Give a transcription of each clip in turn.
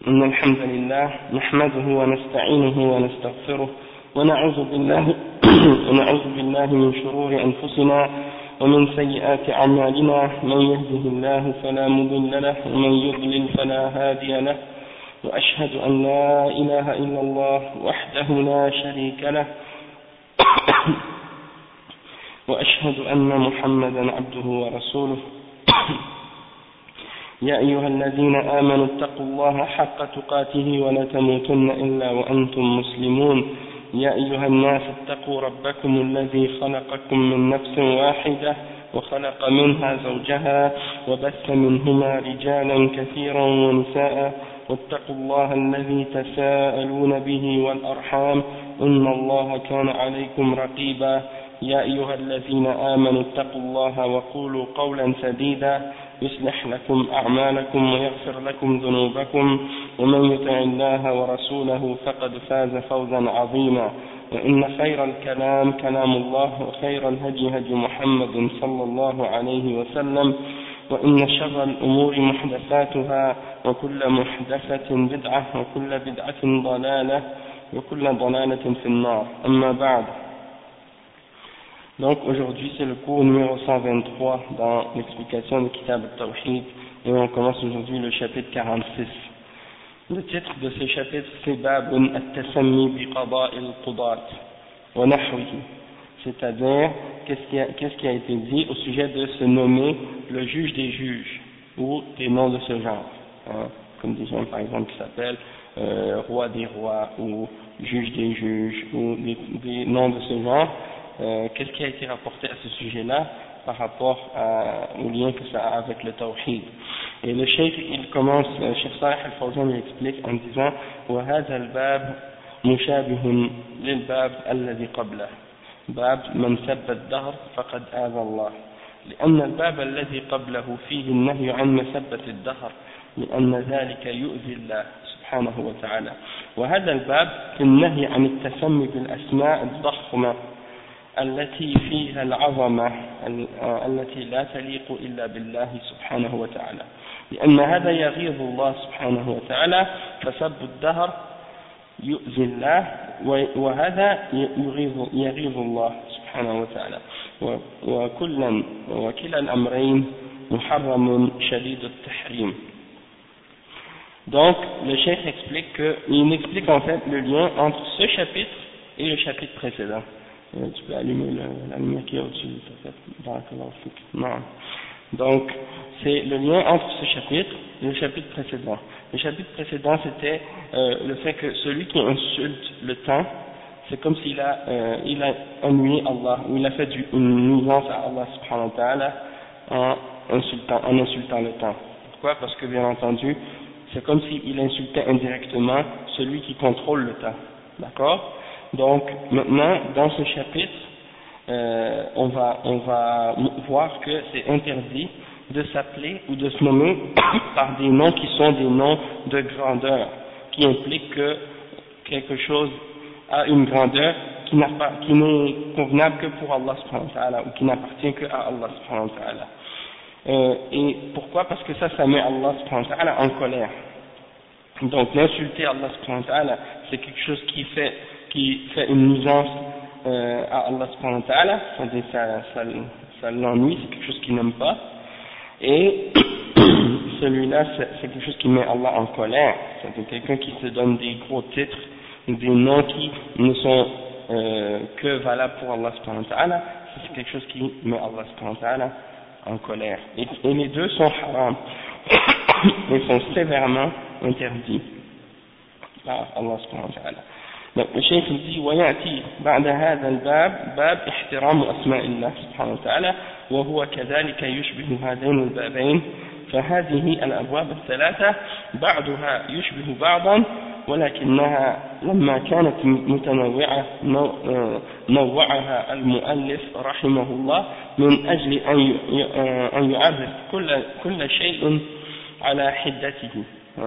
إن الحمد لله نحمده ونستعينه ونستغفره ونعوذ بالله من شرور أنفسنا ومن سيئات أعمالنا من يهده الله فلا مضل له ومن يضلل فلا هادي له وأشهد أن لا إله إلا الله وحده لا شريك له وأشهد أن محمدا عبده ورسوله يا أيها الذين آمنوا اتقوا الله حق تقاته ولا تموتن إلا وأنتم مسلمون يا أيها الناس اتقوا ربكم الذي خلقكم من نفس واحدة وخلق منها زوجها وبث منهما رجالا كثيرا ونساء واتقوا الله الذي تساءلون به والأرحام إن الله كان عليكم رقيبا يا أيها الذين آمنوا اتقوا الله وقولوا قولا سديدا يصلح لكم أعمالكم ويغفر لكم ذنوبكم ومن يطع الله ورسوله فقد فاز فوزا عظيما وإن خير الكلام كلام الله وخير الهدي هدي محمد صلى الله عليه وسلم وإن شر الأمور محدثاتها وكل محدثة بدعة وكل بدعة ضلالة وكل ضلالة في النار أما بعد. Donc aujourd'hui c'est le cours numéro 123 dans l'explication du Kitab al-Tawhid et on commence aujourd'hui le chapitre 46. Le titre de ce chapitre c'est Babun at-Tasammi bi Qada'i al-Qudat wa Nahwihi, c'est-à-dire qu'est-ce qui a été dit au sujet de se nommer le juge des juges ou des noms de ce genre, hein, comme des gens par exemple qui s'appellent roi des rois ou juge des juges ou des noms de ce genre. Qu'est-ce qui a été rapporté à ce sujet-là par rapport au lien que ça a avec le tawhid. Et le cheikh, il commence, Cheikh Salih al-Fawzan il explique en disant وَهَذَا الْبَابُ مُشَابِهٌ لِلْبَابِ الَّذِي قَبْلَهُ باب من سب الدهر فقد آذى الله لأن الباب الذي قبله فيه النهي عن مسبة الدهر لأن ذلك يؤذي الله سبحانه وتعالى وهذا الباب في النهي عن التسمي بالأسماء الضخمة التي فيها العظمة التي لا تليق إلا بالله سبحانه وتعالى لأن هذا يغيظ الله سبحانه وتعالى فسب الدهر يؤذي الله وهذا يغيظ الله سبحانه وتعالى وكلا الأمرين محرم شديد التحريم. Donc le cheikh explique en fait le lien entre ce chapitre et le chapitre précédent. Tu peux allumer la lumière qui est au-dessus, non. Donc, c'est le lien entre ce chapitre et le chapitre précédent. Le chapitre précédent, c'était le fait que celui qui insulte le temps, c'est comme s'il a ennuyé Allah, ou il a fait une nuisance à Allah subhanahu wa ta'ala en insultant le temps. Pourquoi? Parce que, bien entendu, c'est comme s'il insultait indirectement celui qui contrôle le temps. D'accord? Donc maintenant dans ce chapitre on va voir que c'est interdit de s'appeler ou de se nommer par des noms qui sont des noms de grandeur, qui impliquent que quelque chose a une grandeur qui n'est convenable que pour Allah subhanahu wa ta'ala ou qui n'appartient que à Allah subhanahu wa ta'ala. Et pourquoi? Parce que ça met Allah subhanahu wa ta'ala en colère. Donc d'insulter Allah subhanahu wa ta'ala, c'est quelque chose qui fait une nuisance à Allah subhanahu wa ta'ala, ça l'ennuie, c'est quelque chose qu'il n'aime pas, et celui-là c'est quelque chose qui met Allah en colère, c'est quelqu'un qui se donne des gros titres, des noms qui ne sont que valables pour Allah subhanahu wa ta'ala, c'est quelque chose qui met Allah subhanahu wa ta'ala en colère, et les deux sont haram, et sont sévèrement interdits par Allah subhanahu wa ta'ala. Donc, le cheikh dit ويأتي بعد هذا الباب باب احترام أسماء الله سبحانه وتعالى وهو كذلك يشبه هذين البابين فهذه الأبواب الثلاثة بعضها يشبه بعضا ولكنها لما كانت متنوعة نوعها المؤلف رحمه الله من أجل أن يعرف كل شيء على حدته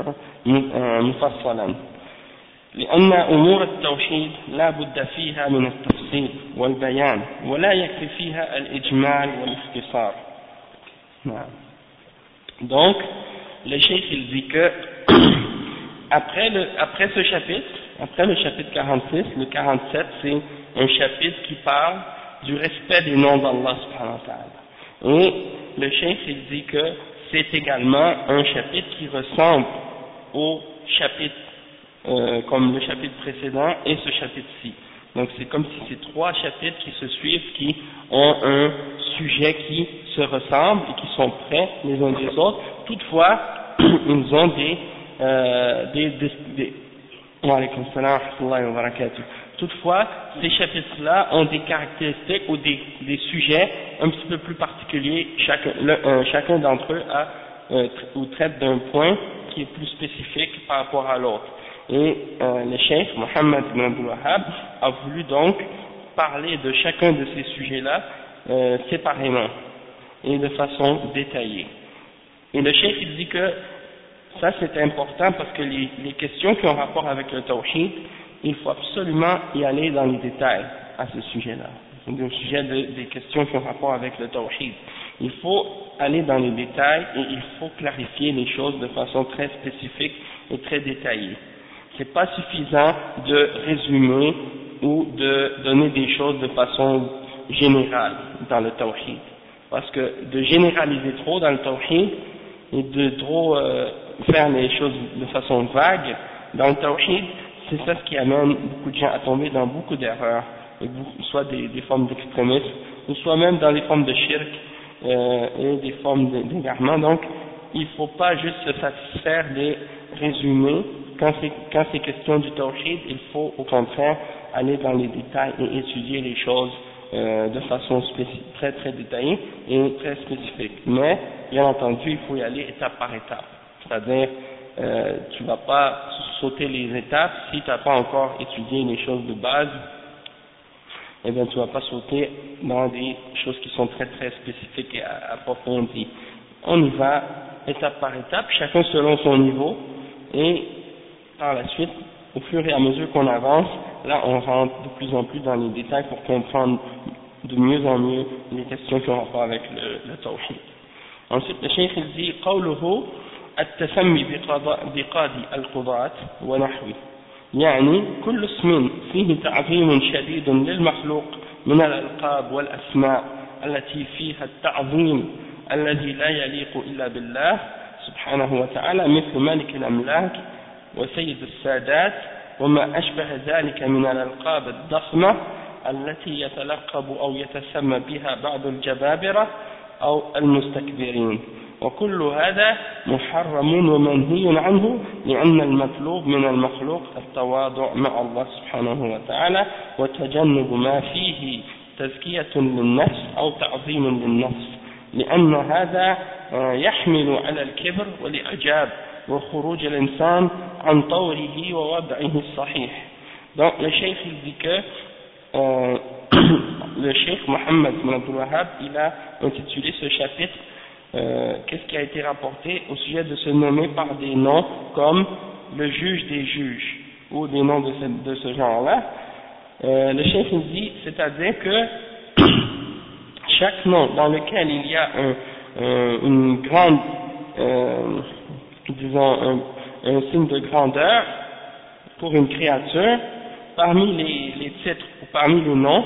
مفصلا لأن أمور التوحيد لا بد فيها من التفصيل والبيان ولا يكفي فيها الإجمال والاختصار. Donc, le cheikh il dit que Après ce chapitre, après le chapitre 46, le 47, c'est un chapitre qui parle du respect des noms d'Allah subhanahu wa ta'ala. Et le cheikh il dit que c'est également un chapitre qui ressemble au chapitre, comme le chapitre précédent et ce chapitre-ci. Donc c'est comme si c'est trois chapitres qui se suivent, qui ont un sujet qui se ressemble et qui sont près les uns des autres. Toutefois, ils ont wa alaykum salam wa rahmatullahi wa barakatuh. Toutefois, ces chapitres-là ont des caractéristiques ou des sujets un petit peu plus particuliers. Chacun d'entre eux ou traite d'un point qui est plus spécifique par rapport à l'autre. Et le cheikh Mohammed ibn Abdul Wahhab a voulu donc parler de chacun de ces sujets-là séparément et de façon détaillée. Et le cheikh il dit que ça c'est important parce que les questions qui ont rapport avec le tawhid, il faut absolument y aller dans les détails à ce sujet-là. Au sujet des questions qui ont rapport avec le tawhid, il faut aller dans les détails et il faut clarifier les choses de façon très spécifique et très détaillée. C'est pas suffisant de résumer ou de donner des choses de façon générale dans le tawhid, parce que de généraliser trop dans le tawhid et de trop faire les choses de façon vague dans le tawhid, c'est ça ce qui amène beaucoup de gens à tomber dans beaucoup d'erreurs, soit des formes d'extrémisme, ou soit même dans les formes de shirk et des formes d'égarement. Donc il ne faut pas juste se satisfaire des résumés. Quand c'est question du tawhid, il faut au contraire aller dans les détails et étudier les choses de façon très très détaillée et très spécifique. Mais bien entendu, il faut y aller étape par étape. C'est-à-dire, tu ne vas pas sauter les étapes si tu n'as pas encore étudié les choses de base. Eh bien, tu ne vas pas sauter dans des choses qui sont très très spécifiques et approfondies. On y va étape par étape, chacun selon son niveau, et par la suite, au fur et à mesure qu'on avance, là on rentre de plus en plus dans les détails pour comprendre de mieux en mieux les questions qui ont rapport avec le tawhid. Ensuite, le cheikh il dit قوله التسمي بقاضي القضاة ونحوه، يعني كل اسم فيه تعظيم شديد للمخلوق من الألقاب والأسماء التي فيها التعظيم الذي لا يليق إلا بالله سبحانه وتعالى، مثل ملك الأملاك وسيد السادات وما أشبه ذلك من الألقاب الضخمة التي يتلقب أو يتسمى بها بعض الجبابرة أو المستكبرين، وكل هذا محرم ومنهي عنه، لأن المطلوب من المخلوق التواضع مع الله سبحانه وتعالى وتجنب ما فيه تزكية للنفس أو تعظيم للنفس، لأن هذا يحمل على الكبر والإعجاب وخروج الإنسان عن طوره ووضعه الصحيح. Donc le cheikh il dit que le cheikh Mohammed ibn Abdul Wahhab il a intitulé ce chapitre qu'est-ce qui a été rapporté au sujet de se nommer par des noms comme le juge des juges ou des noms de ce genre-là. Le cheikh il dit, c'est-à-dire que chaque nom dans lequel il y a une grande disons un signe de grandeur pour une créature parmi les titres ou parmi les noms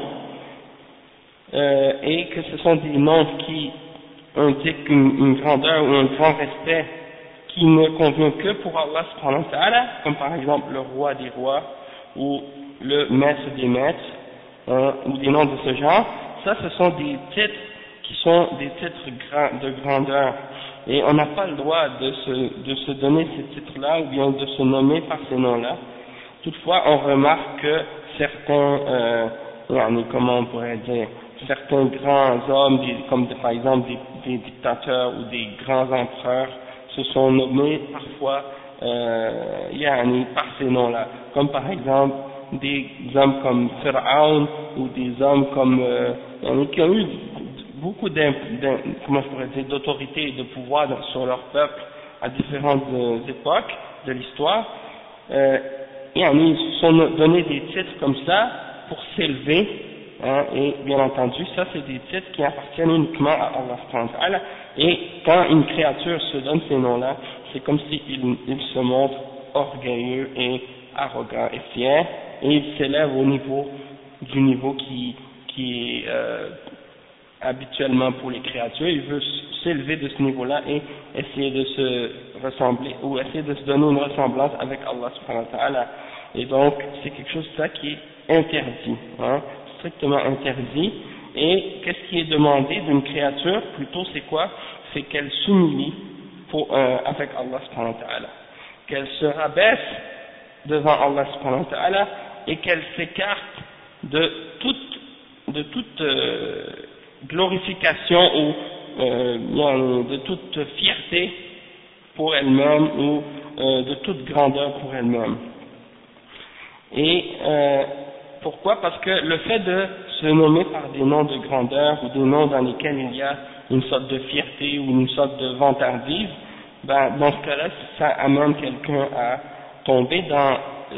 et que ce sont des noms qui indiquent une grandeur ou un grand respect qui ne convient que pour Allah subhanahu wa ta'ala, comme par exemple le roi des rois ou le maître des maîtres ou des noms de ce genre. Ça ce sont des titres qui sont des titres de grandeur. Et on n'a pas le droit de se donner ces titres-là ou bien de se nommer par ces noms-là. Toutefois, on remarque que certains, comment on pourrait dire, certains grands hommes, comme par exemple des dictateurs ou des grands empereurs, se sont nommés parfois par ces noms-là. Comme par exemple des hommes comme Pharaon ou des hommes comme qui ont eu beaucoup d'autorité et de pouvoir sur leur peuple à différentes époques de l'histoire, ils se sont donné des titres comme ça pour s'élever, et bien entendu ça c'est des titres qui appartiennent uniquement à Allah subhanahu wa ta'ala, et quand une créature se donne ces noms là c'est comme s'il se montre orgueilleux et arrogant et fier, et il s'élève au niveau du niveau qui est habituellement pour les créatures. Il veut s'élever de ce niveau-là et essayer de se ressembler, ou essayer de se donner une ressemblance avec Allah subhanahu wa ta'ala. Et donc c'est quelque chose de ça qui est interdit, hein, strictement interdit. Et qu'est-ce qui est demandé d'une créature? Plutôt c'est quoi? C'est qu'elle s'humilie avec Allah subhanahu wa ta'ala, qu'elle se rabaisse devant Allah subhanahu wa ta'ala et qu'elle s'écarte de toute glorification ou de toute fierté pour elle-même ou de toute grandeur pour elle-même. Et pourquoi? Parce que le fait de se nommer par des noms de grandeur ou des noms dans lesquels il y a une sorte de fierté ou une sorte de vantardise, ben, dans ce cas-là, ça amène quelqu'un à tomber dans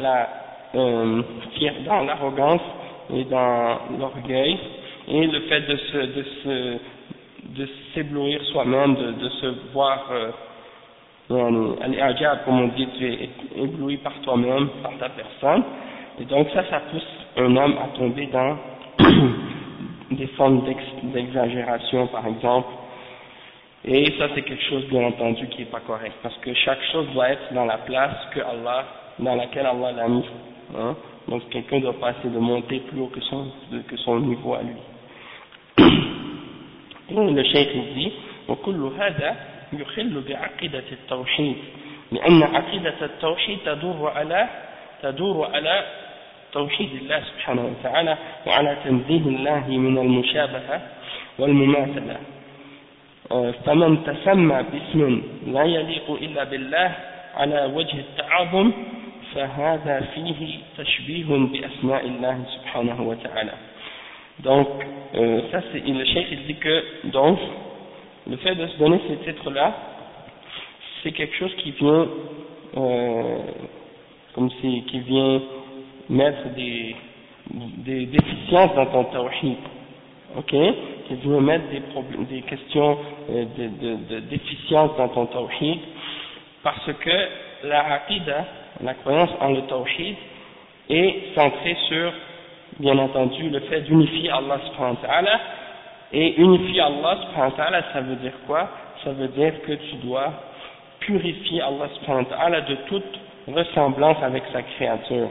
dans l'arrogance et dans l'orgueil, et le fait de s'éblouir soi-même, de se voir al-i'jab, comme on dit, tu es ébloui par toi-même, par ta personne, et donc ça pousse un homme à tomber dans des formes d'exagération, par exemple. Et ça c'est quelque chose bien entendu qui n'est pas correct, parce que chaque chose doit être dans la place dans laquelle Allah l'a mis, hein? Donc quelqu'un ne doit pas essayer de monter plus haut que son niveau à lui. Et le cheikh dit وكل هذا يخل بعقيدة التوحيد لأن عقيدة التوحيد تدور على توحيد الله سبحانه وتعالى وعلى تنزيه الله من المشابهة والمماثلة. فمن تسمى باسم لا يليق إلا بالله على وجه التعاظم فهذا فيه تشبيه بأسماء الله سبحانه وتعالى. Donc ça c'est le cheikh il dit que donc le fait de se donner ces titres-là, c'est quelque chose qui vient qui vient mettre des déficiences dans ton tawhid, ok, qui vient mettre des questions de déficience dans ton tawhid, parce que la aqida, la croyance en le tawhid, est centrée sur, bien entendu, le fait d'unifier Allah subhanahu wa ta'ala. Et unifier Allah subhanahu wa ta'ala, ça veut dire quoi? Ça veut dire que tu dois purifier Allah subhanahu wa ta'ala de toute ressemblance avec sa créature.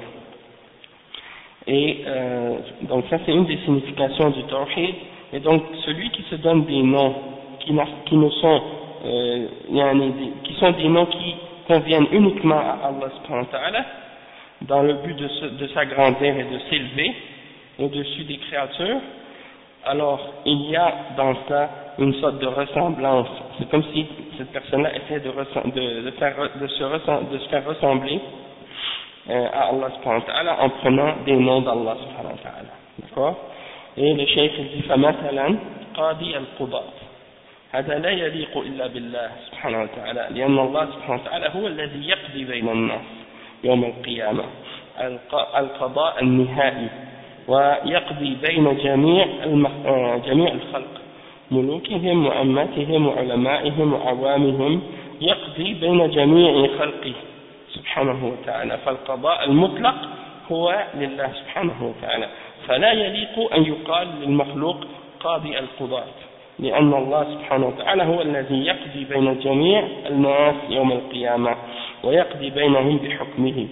Et donc ça c'est une des significations du tawhid. Et donc celui qui se donne des noms qui ne sont qui sont des noms qui conviennent uniquement à Allah subhanahu wa ta'ala, dans le but de s'agrandir et de s'élever au-dessus des créatures, alors il y a dans ça une sorte de ressemblance. C'est comme si cette personne-là essaie de se faire ressembler à Allah subhanahu wa ta'ala en prenant des noms d'Allah subhanahu wa ta'ala. D'accord? Et le cheikh dit فمثلا قاضي القضاة هذا لا يليق إلا بالله سبحانه وتعالى لأن الله سبحانه وتعالى هو الذي يقضي بين الناس يوم القيامة القضاء النهائي ويقضي بين جميع الخلق ملوكهم وأمتهم وعلمائهم وعوامهم يقضي بين جميع خلقه سبحانه وتعالى فالقضاء المطلق هو لله سبحانه وتعالى فلا يليق أن يقال للمخلوق قاضي القضاة لأن الله سبحانه وتعالى هو الذي يقضي بين جميع الناس يوم القيامة ويقضي بينهم بحكمه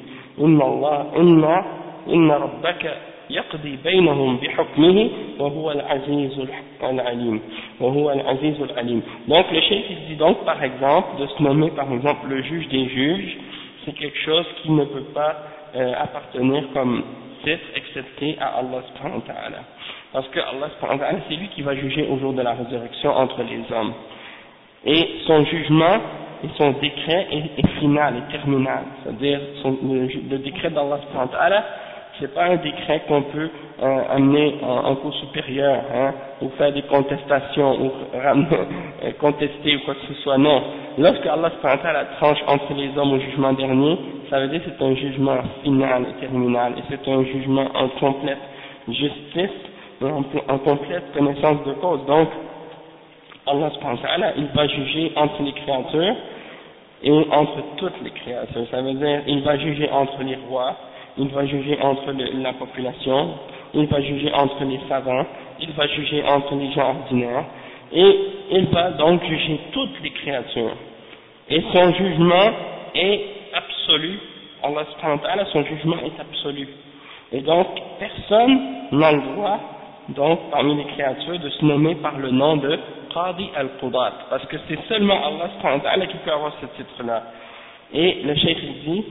إن ربك يقضي بينهم بحكمه وهو العزيز العليم Donc le cheikh il dit donc par exemple de se nommer par exemple le juge des juges, c'est quelque chose qui ne peut pas appartenir comme titre excepté à Allah subhanahu wa ta'ala, parce que Allah subhanahu wa ta'ala c'est lui qui va juger au jour de la résurrection entre les hommes, et son jugement et son décret est final et terminal, c'est-à-dire le décret d'Allah subhanahu wa ta'ala, c'est pas un décret qu'on peut amener en cours supérieur, hein, ou faire des contestations ou contester ou quoi que ce soit. Non, lorsque Allah subhanahu wa ta'ala tranche entre les hommes au jugement dernier, ça veut dire que c'est un jugement final et terminal, et c'est un jugement en complète justice et en complète connaissance de cause. Donc Allah subhanahu wa ta'ala il va juger entre les créatures et entre toutes les créatures. Ça veut dire, il va juger entre les rois, il va juger entre la population, il va juger entre les savants, il va juger entre les gens ordinaires, et il va donc juger toutes les créatures. Et son jugement est absolu. Allah subhanahu wa ta'ala, son jugement est absolu. Et donc, personne n'a le droit, donc, parmi les créatures, de se nommer par le nom de Qadi al-Qudat, parce que c'est seulement Allah subhanahu wa ta'ala qui peut avoir ce titre-là. Et le cheikh dit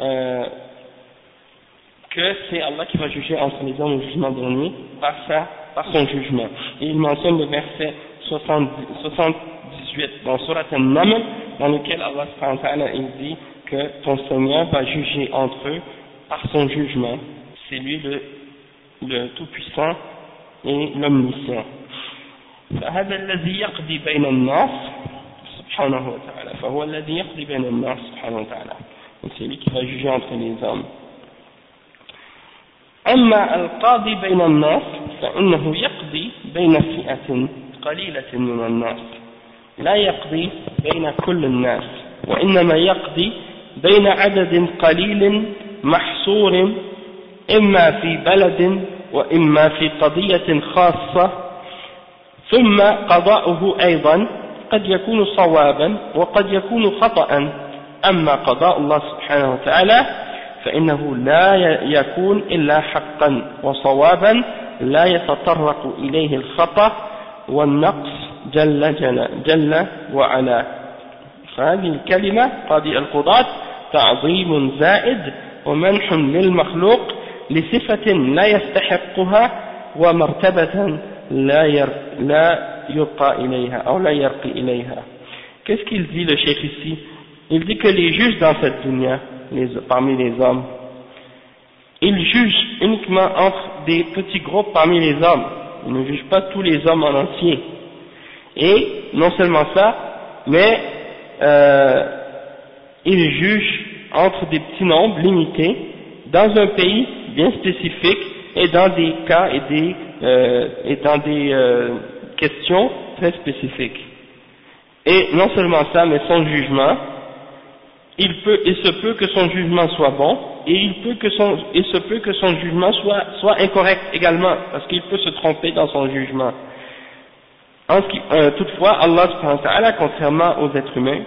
que c'est Allah qui va juger entre les hommes au jugement dernier par son jugement. Et il mentionne le verset 78 dans Surat An-Naml, dans lequel Allah subhanahu wa ta'ala il dit que ton Seigneur va juger entre eux par son jugement. C'est lui le tout-puissant et l'omniscient. فهذا الذي يقضي بين الناس سبحانه وتعالى فهو الذي يقضي بين الناس سبحانه وتعالى. Donc c'est lui qui va juger entre les hommes. أما القاضي بين الناس فإنه يقضي بين فئة قليلة من الناس لا يقضي بين كل الناس وإنما يقضي بين عدد قليل محصور إما في بلد وإما في قضية خاصة ثم قضاؤه أيضا قد يكون صوابا وقد يكون خطأ أما قضاء الله سبحانه وتعالى فإنه لا يكون إلا حقا وصوابا لا يتطرق إليه الخطأ والنقص جل وعلا. فهذه الكلمة قاضي القضاة تعظيم زائد ومنح للمخلوق لصفة لا يستحقها ومرتبة لا يرقى إليها أو لا يرقي إليها. Qu'est-ce qu'il dit le cheikh ici? Il dit que les juges dans cette dunya, parmi les hommes, ils jugent uniquement entre des petits groupes parmi les hommes. Ils ne jugent pas tous les hommes en entier. Et non seulement ça, mais ils jugent entre des petits nombres limités dans un pays bien spécifique et dans des cas et dans des questions très spécifiques. Et non seulement ça, mais son jugement, il se peut que son jugement soit bon, et il se peut que son jugement soit incorrect également, parce qu'il peut se tromper dans son jugement. Toutefois, Allah subhanahu wa ta'ala, contrairement aux êtres humains,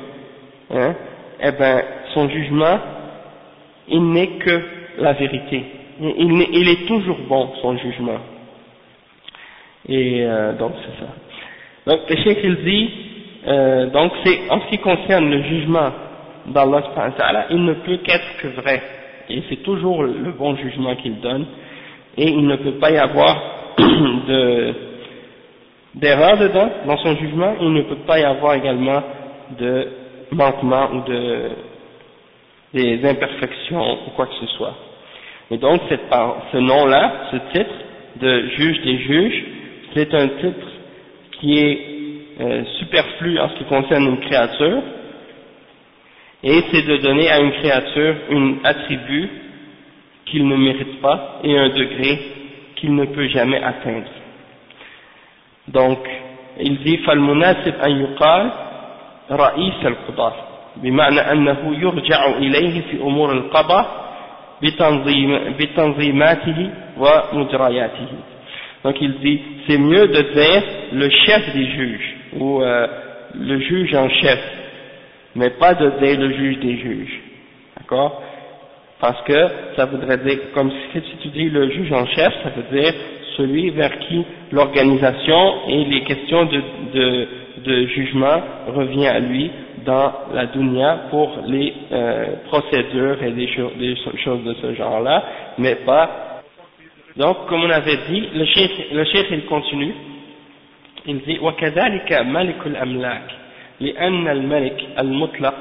son jugement, il n'est que la vérité. Il est toujours bon, son jugement. Et donc c'est ça. Donc le cheikh il dit, donc c'est en ce qui concerne le jugement d'Allah subhanahu wa ta'ala, il ne peut qu'être que vrai. Et c'est toujours le bon jugement qu'il donne. Et il ne peut pas y avoir d'erreur dedans, dans son jugement. Il ne peut pas y avoir également de manquement ou des imperfections ou quoi que ce soit. Et donc ce nom-là, ce titre de juge des juges, c'est un titre qui est superflu en ce qui concerne une créature, et c'est de donner à une créature un attribut qu'il ne mérite pas et un degré qu'il ne peut jamais atteindre. Donc, il dit فالمناسب أن يقال رئيس القضاة بمعنى أنه يرجع إليه في أمور القضاء بتنظيماته ومجرياته. Donc il dit, c'est mieux de dire le chef des juges, ou le juge en chef, mais pas de dire le juge des juges. D'accord? Parce que ça voudrait dire, comme si tu dis le juge en chef, ça veut dire celui vers qui l'organisation et les questions de jugement revient à lui dans la dunya pour les procédures et des choses de ce genre-là, mais pas. Donc, comme on avait dit, le cheikh il continue, il dit وكذلك ملك الأملاك لأن الملك المطلق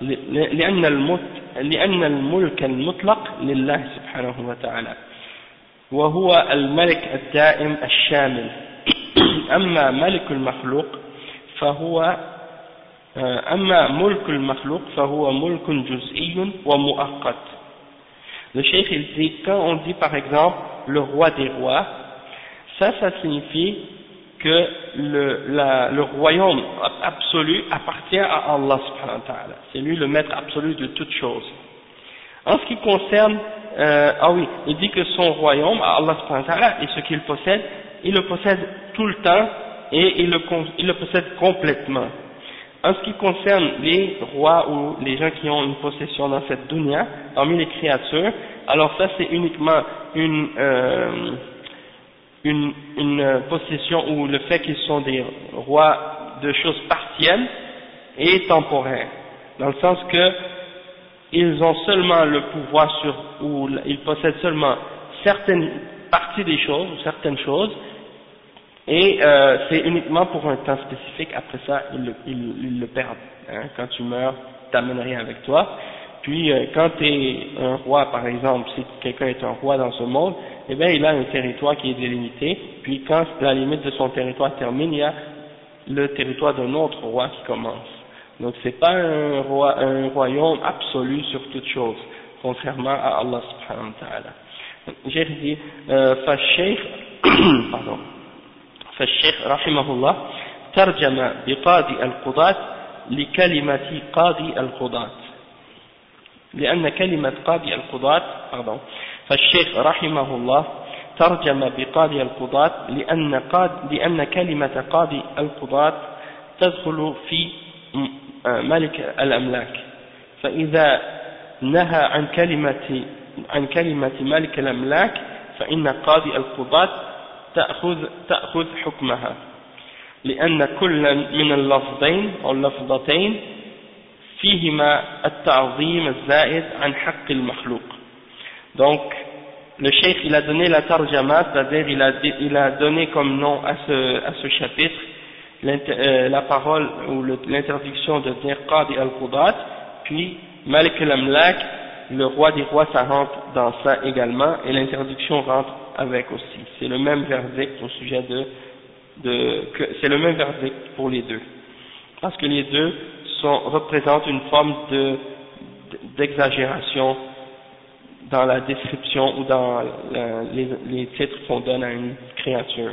لأن الملك المطلق لله سبحانه وتعالى وهو الملك الدائم الشامل أما ملك المخلوق فهو ملك جزئي ومؤقت. Le cheikh il dit, quand on dit par exemple le roi des rois, ça signifie que le royaume absolu appartient à Allah subhanahu wa ta'ala. C'est lui le maître absolu de toutes choses. En ce qui concerne, il dit que son royaume, Allah subhanahu wa ta'ala, et ce qu'il possède, il le possède tout le temps et il le possède complètement. En ce qui concerne les rois ou les gens qui ont une possession dans cette dunya, parmi les créatures, alors ça c'est uniquement une possession ou le fait qu'ils sont des rois de choses partielles et temporaires, dans le sens que ils ont seulement le pouvoir ou ils possèdent seulement certaines parties des choses ou certaines choses, et c'est uniquement pour un temps spécifique. Après ça ils le perdent, hein. Quand tu meurs, t'amènes rien avec toi. Puis quand tu es un roi, par exemple, si quelqu'un est un roi dans ce monde, eh bien il a un territoire qui est délimité, puis quand la limite de son territoire termine, il y a le territoire d'un autre roi qui commence. Donc c'est pas un royaume absolu sur toute chose, contrairement à Allah subhanahu wa ta'ala. J'ai dit فالشيخ رحمه الله ترجم بقاضي القضاة لكلمة قاضي القضاة لأن كلمة قاضي القضاة فالشيخ رحمه الله ترجم بقاضي القضاة لأن كلمة قاضي القضاة تدخل في ملك الأملاك، فإذا نهى عن كلمة ملك الأملاك فإن قاضي القضاة تأخذ حكمها، لأن كل من اللفظين أو اللفظتين فيهما التعظيم الزائد عن حق المخلوق. Donc le cheikh il a donné la tarjama, c'est-à-dire il a donné comme nom à ce chapitre la parole ou l'interdiction de dire Qadi al-Qudat, puis Malik al-Amlak, le roi des rois, ça rentre dans ça également, et l'interdiction rentre avec aussi. C'est le même verdict au sujet c'est le même verdict pour les deux, parce que les deux représentent une forme d'exagération dans la description ou dans les titres qu'on donne à une créature.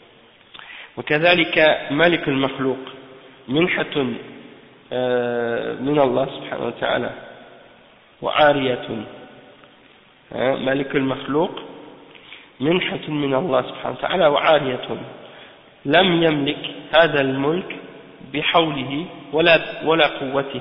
وكذلك ملك المخلوق منحة من الله سبحانه وتعالى وعارية. ملك المخلوق منحة من الله سبحانه وتعالى وعارية، لم يملك هذا الملك بحوله ولا قوته،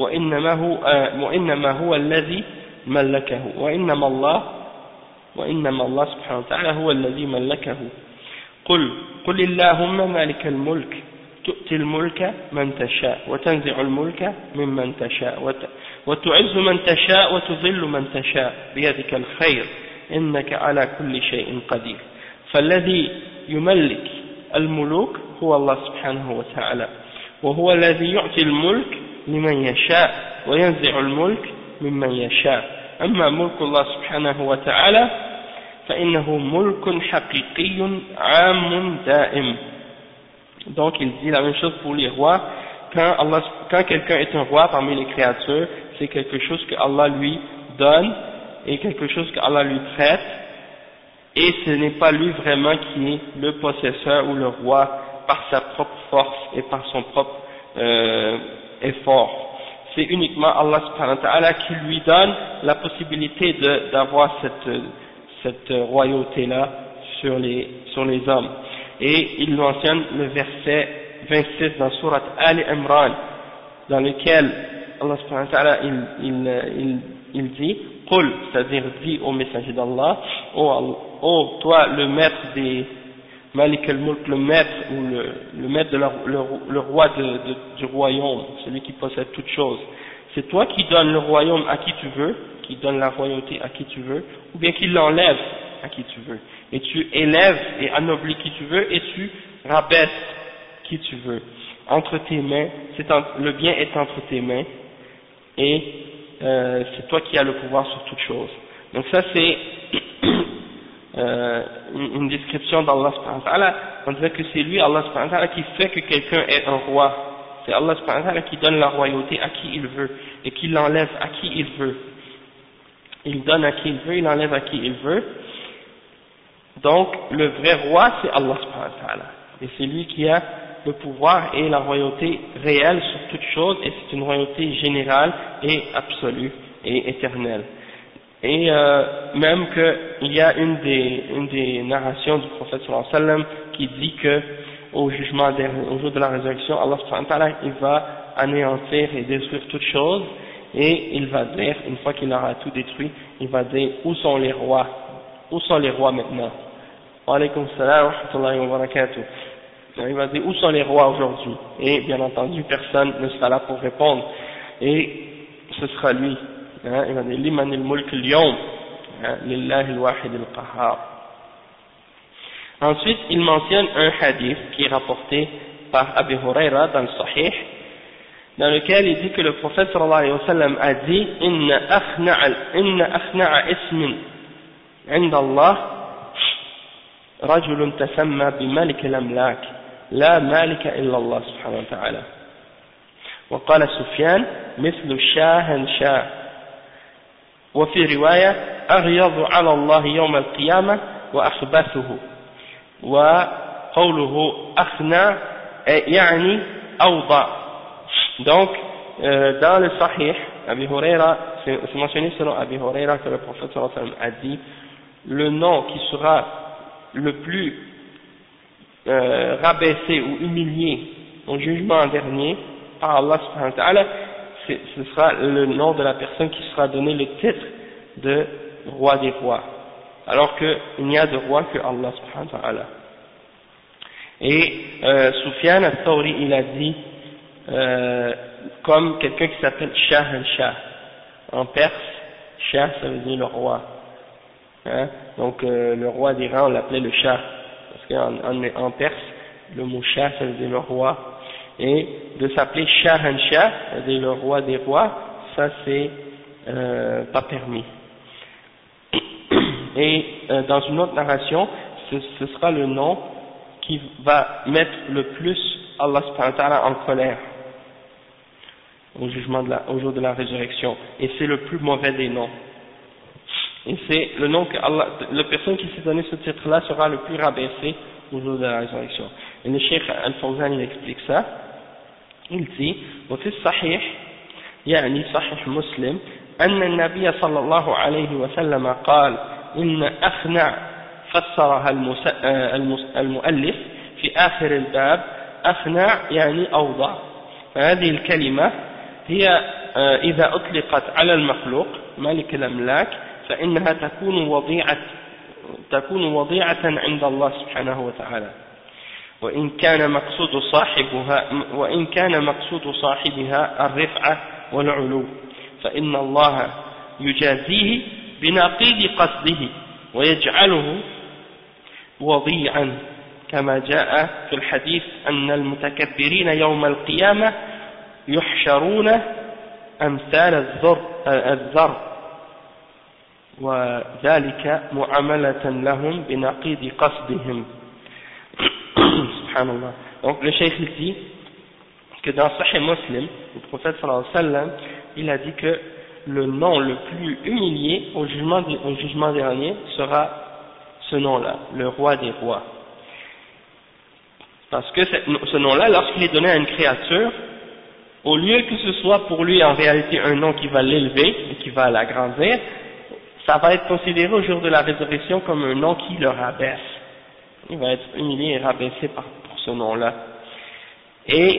وإنما هو الذي ملكه، وإنما الله سبحانه وتعالى هو الذي ملكه. قل اللهم مالك الملك تؤتي الملك من تشاء وتنزع الملك ممن تشاء وتعز من تشاء وتذل من تشاء بيدك الخير إنك على كل شيء قدير. فالذي يملك الملوك هو الله سبحانه وتعالى، وهو الذي يعطي الملك لمن يشاء وينزع الملك ممن يشاء. أما ملك الله سبحانه وتعالى فإنه ملك حقيقي عام دائم. Donc il dit la même chose pour les rois. Quand quelqu'un est un roi parmi les créatures, c'est quelque chose que Allah lui donne et quelque chose que Allah lui prête, et ce n'est pas lui vraiment qui est le possesseur ou le roi par sa propre force et par son propre effort. C'est uniquement Allah subhanahu wa ta'ala qui lui donne la possibilité d'avoir cette royauté-là sur les hommes. Et il mentionne le verset 26 dans Surat Al-Imran, dans lequel Allah subhanahu wa ta'ala il dit Qul, c'est-à-dire dit au messager d'Allah, ô toi le maître des Malik al-Mulk, le maître ou le maître le roi du royaume, celui qui possède toutes choses, c'est toi qui donnes le royaume à qui tu veux, qui donne la royauté à qui tu veux, ou bien qui l'enlève à qui tu veux, et tu élèves et anoblis qui tu veux, et tu rabaisses qui tu veux. Entre tes mains, le bien est entre tes mains, et c'est toi qui as le pouvoir sur toute chose. Donc ça c'est une description d'Allah subhanahu wa ta'ala. On dirait que c'est lui, Allah subhanahu wa ta'ala, qui fait que quelqu'un est un roi. C'est Allah subhanahu wa ta'ala qui donne la royauté à qui il veut, et qui l'enlève à qui il veut. Il donne à qui il veut, il enlève à qui il veut. Donc le vrai roi c'est Allah subhanahu wa ta'ala. et c'est lui qui a le pouvoir et la royauté réelle sur toute chose, et c'est une royauté générale et absolue et éternelle. Et même qu'il y a une des narrations du prophète sallallahu alayhi wa sallam qui dit que au jour de la résurrection, Allah subhanahu wa ta'ala, il va anéantir et détruire toute chose, et il va dire, une fois qu'il aura tout détruit, il va dire où sont les rois maintenant. Wa alaykum salam wa rahmatullahi wa barakatuh. Il va dire où sont les rois aujourd'hui, et bien entendu personne ne sera là pour répondre, et ce sera lui. Il va dire liman al-mulk al-yawm lillahi al-wahid al-qahhar. Ensuite il mentionne un hadith qui est rapporté par Abu Huraira dans le Sahih, dans lequel il dit que le prophète sallallahu alayhi wa sallam a dit inna akhna'a ismin 'inda Allah rajulun tasamma bi malik al-amlak la malika illa Allah subhanahu wa ta'ala. وقال سفيان مثل شاهنشاه وفي رواية أغيظ على الله يوم القيامة وأخبثه وقوله أخنى يعني أوضع. Donc dans le Sahih, Abu Huraira, c'est mentionné selon Abu Huraira que le prophète sallallahu alayhi wa sallam a dit le nom qui sera le plus rabaissé ou humilié au jugement dernier par Allah subhanahu wa ta'ala, ce sera le nom de la personne qui sera donné le titre de roi des rois, alors qu'il n'y a de roi que Allah subhanahu wa ta'ala. Et Sufyan al-Thawri, il a dit comme quelqu'un qui s'appelle Shahanshah en perse. Shah, ça veut dire le roi, hein? Donc le roi d'Iran, on l'appelait le Shah, parce qu'en perse le mot Shah, ça veut dire le roi, et de s'appeler Shahanshah, c'est-à-dire le roi des rois, ça c'est pas permis. Et dans une autre narration, ce sera le nom qui va mettre le plus Allah subhanahu wa ta'ala en colère au jour de la résurrection, et c'est le plus mauvais des noms, et c'est le nom que Allah, la personne qui s'est donné ce titre là sera le plus rabaissé au jour de la résurrection. Et le Cheikh Al-Fawzan il explique ça, il dit وفي الصحيح يعني صحيح مسلم أن النبي صلى الله عليه وسلم قال إن أخنع فسرها المؤلف في آخر الباب أخنع يعني أوضع. هذه الكلمة هي إذا أطلقت على المخلوق ملك الأملاك فإنها تكون وضيعة عند الله سبحانه وتعالى، وإن كان مقصود صاحبها الرفعة والعلو فإن الله يجازيه بنقيض قصده ويجعله وضيعا، كما جاء في الحديث أن المتكبرين يوم القيامة يحشرون أمثال الذر وذلك معاملة لهم بنقيض قصدهم. Subhanallah. Donc le cheikh dit que dans Sahih Muslim, le prophète sallallahu alayhi wa sallam, il a dit que le nom le plus humilié au jugement dernier sera ce nom-là, le roi des rois. Parce que ce nom-là, lorsqu'il est donné à une créature, au lieu que ce soit pour lui en réalité un nom qui va l'élever et qui va l'agrandir, ça va être considéré au jour de la résurrection comme un nom qui le rabaisse. Il va être humilié et rabaissé pour ce nom-là. Et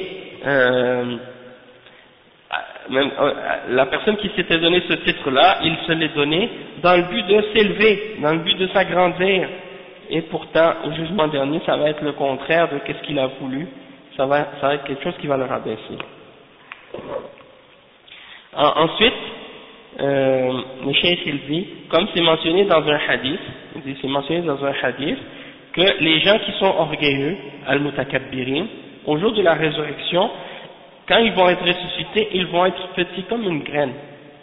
la personne qui s'était donné ce titre-là, il se l'est donné dans le but de s'élever, dans le but de s'agrandir. Et pourtant, au jugement dernier, ça va être le contraire de ce qu'il a voulu. Ça va être quelque chose qui va le rabaisser. Ensuite, le cheikh il dit, comme c'est mentionné dans un hadith, que les gens qui sont orgueilleux, al-mutakabbirin, au jour de la résurrection, quand ils vont être ressuscités, ils vont être petits comme une graine.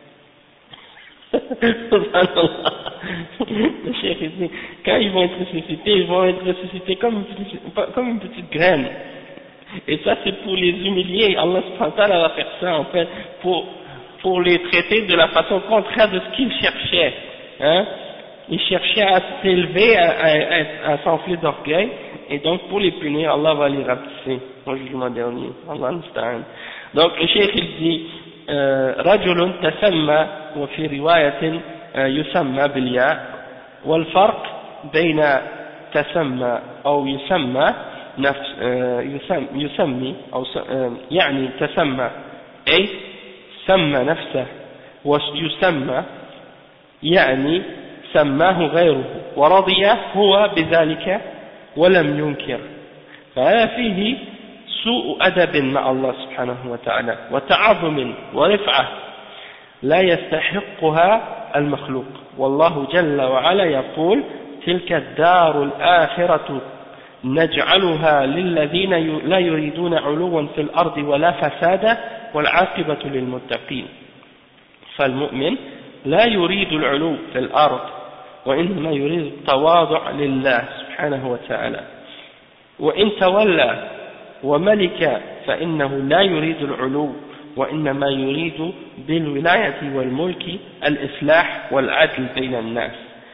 Le cheikh il dit, quand ils vont être ressuscités comme une petite graine. Et ça c'est pour les humilier. Allah subhanahu wa ta'ala va faire ça en fait pour les traiter de la façon contraire de ce qu'ils cherchaient, hein. ils cherchaient à s'élever, à s'enfler d'orgueil, et donc pour les punir, Allah va les rapetisser au jugement dernier. Allah understand. Donc le cheikh il dit رجل تسمى وفي رواية يسمى بالياء والفرق بين تسمى أو يسمى نفس يسمي أو يعني تسمى أي سمى نفسه ويسمى يعني سماه غيره ورضي هو بذلك ولم ينكر فهذا فيه سوء أدب مع الله سبحانه وتعالى وتعظم ورفعة لا يستحقها المخلوق والله جل وعلا يقول تلك الدار الآخرة نجعلها للذين لا يريدون علوا في الأرض ولا فسادا والعاقبة للمتقين فالمؤمن لا يريد العلو في الأرض وإنما يريد التواضع لله سبحانه وتعالى وإن تولى وملك فإنه لا يريد العلو وإنما يريد بالولاية والملك الإصلاح والعدل بين الناس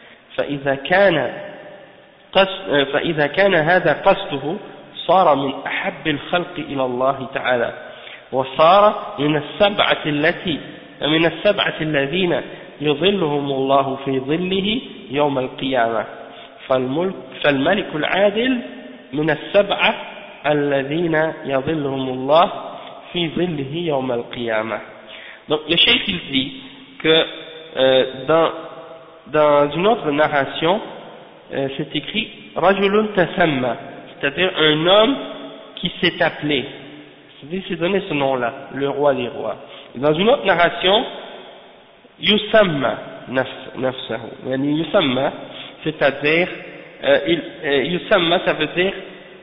فإذا كان هذا قصده صار من أحب الخلق إلى الله تعالى وصار من السبعة الذين يظلهم الله في ظله يوم القيامة فالملك العادل من السبعة الذين يظلهم الله في ظله يوم القيامة. Donc le cheikh il dit que dans une autre narration c'est écrit Rajulun Tasamma, c'est-à-dire un homme qui s'est appelé, c'est-à-dire s'est donné ce nom-là, le roi des rois. Et dans une autre narration Yusamma nafsahu, yani Yusamma, c'est-à-dire Yusamma ça veut dire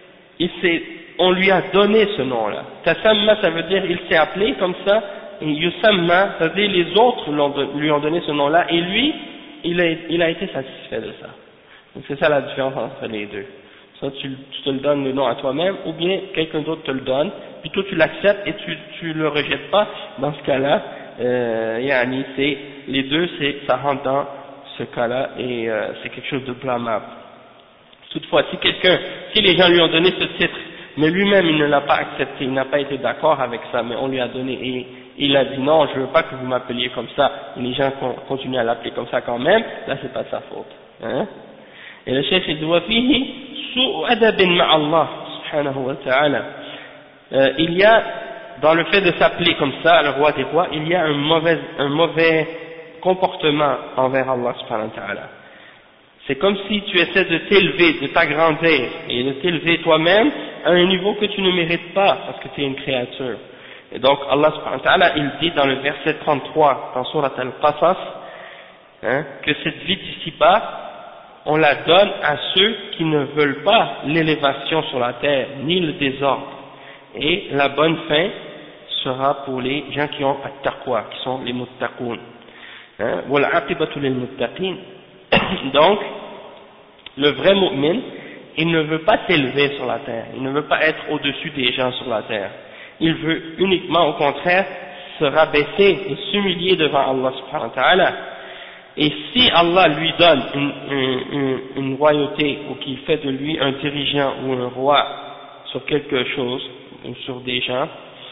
on lui a donné ce nom-là. Tasamma ça veut dire il s'est appelé comme ça, et Yusamma ça veut dire les autres lui ont donné ce nom-là et lui il a été satisfait de ça. Donc c'est ça la différence entre les deux. Soit tu te le donnes le nom à toi-même, ou bien quelqu'un d'autre te le donne, puis toi tu l'acceptes et tu le rejettes pas. Dans ce cas-là, yani les deux, ça rentre dans ce cas-là et c'est quelque chose de blâmable. Toutefois, si les gens lui ont donné ce titre, mais lui-même il ne l'a pas accepté, il n'a pas été d'accord avec ça, mais on lui a donné et il a dit non, je veux pas que vous m'appeliez comme ça, et les gens continuent à l'appeler comme ça quand même, là c'est pas de sa faute. Hein? Et le cheikh dit وفيه سوء أدب مع الله سبحانه وتعالى. Il y a dans le fait de s'appeler comme ça le roi des rois, il y a un mauvais comportement envers Allah subhanahu wa ta'ala. C'est comme si tu essaies de t'élever, de t'agrandir et de t'élever toi-même à un niveau que tu ne mérites pas parce que tu es une créature. Et donc Allah subhanahu wa ta'ala il dit dans le verset 33 dans Surat Al-Qasas que cette vie d'ici-bas on la donne à ceux qui ne veulent pas l'élévation sur la terre ni le désordre, et la bonne fin sera pour les gens qui ont at-taqwa, qui sont les muttaqoun. Wal aqibatu lil muttaqin. Donc le vrai mu'min il ne veut pas s'élever sur la terre, il ne veut pas être au-dessus des gens sur la terre, il veut uniquement au contraire se rabaisser et s'humilier devant Allah subhanahu wa ta'ala. Et si Allah lui donne une royauté ou qu'il fait de lui un dirigeant ou un roi sur quelque chose ou sur des gens,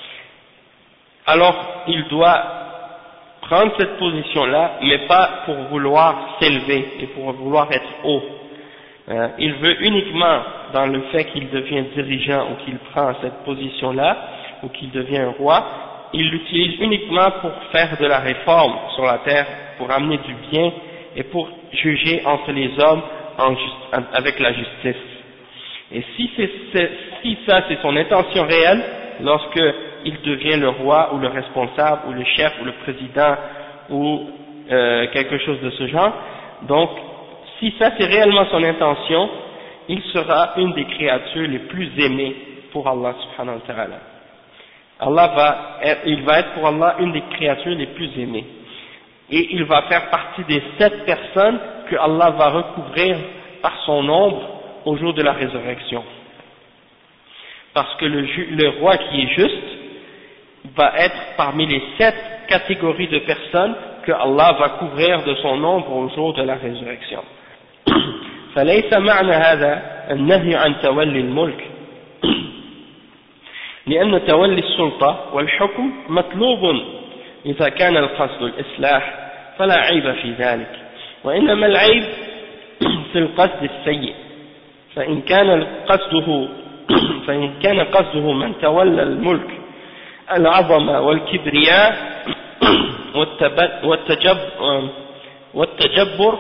alors il doit prendre cette position-là, mais pas pour vouloir s'élever et pour vouloir être haut. Il veut uniquement, dans le fait qu'il devient dirigeant ou qu'il prend cette position-là, ou qu'il devient un roi, il l'utilise uniquement pour faire de la réforme sur la terre, pour amener du bien et pour juger entre les hommes avec la justice. Et si ça c'est son intention réelle, lorsque il devient le roi ou le responsable ou le chef ou le président ou quelque chose de ce genre, donc si ça c'est réellement son intention, il sera une des créatures les plus aimées pour Allah subhanahu wa ta'ala. Il va être pour Allah une des créatures les plus aimées. Et il va faire partie des 7 personnes que Allah va recouvrir par son ombre au jour de la résurrection. Parce que le roi qui est juste va être parmi les 7 catégories de personnes que Allah va couvrir de son ombre au jour de la résurrection. فليس معنى هذا النهي عن تولي الملك لأن تولي السلطة والحكم مطلوب إذا كان القصد الإصلاح فلا عيب في ذلك، وإنما العيب في القصد السيء، فإن كان قصده من تولى الملك العظمة والكبرياء والتجبر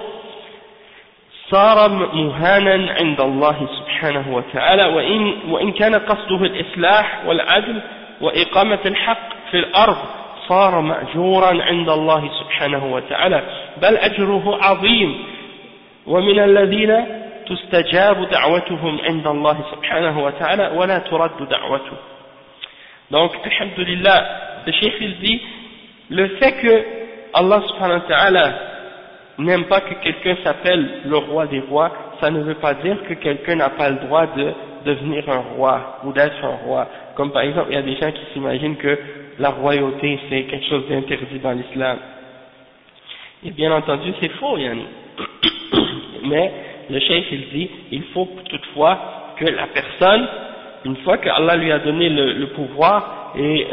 صار مهانا عند الله سبحانه وتعالى، وإن كان قصده الإصلاح والعدل وإقامة الحق في الأرض صار مأجورا عند الله سبحانه وتعالى، بل أجره عظيم، ومن الذين تستجاب دعوتهم عند الله سبحانه وتعالى ولا ترد دعوته. Donc, alhamdulillah, le cheikh il dit, le fait que Allah subhanahu wa ta'ala n'aime pas que quelqu'un s'appelle le roi des rois, ça ne veut pas dire que quelqu'un n'a pas le droit de devenir un roi ou d'être un roi. Comme par exemple, il y a des gens qui s'imaginent que la royauté c'est quelque chose d'interdit dans l'islam. Et bien entendu, c'est faux, yani. Mais le cheikh il dit, il faut toutefois que la personne, une fois que Allah lui a donné le pouvoir et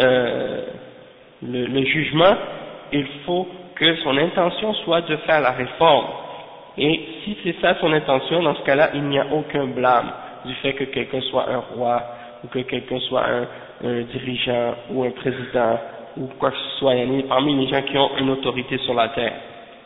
le jugement, il faut que son intention soit de faire la réforme. Et si c'est ça son intention, dans ce cas-là, il n'y a aucun blâme du fait que quelqu'un soit un roi, ou que quelqu'un soit un dirigeant, ou un président, ou quoi que ce soit, parmi les gens qui ont une autorité sur la terre.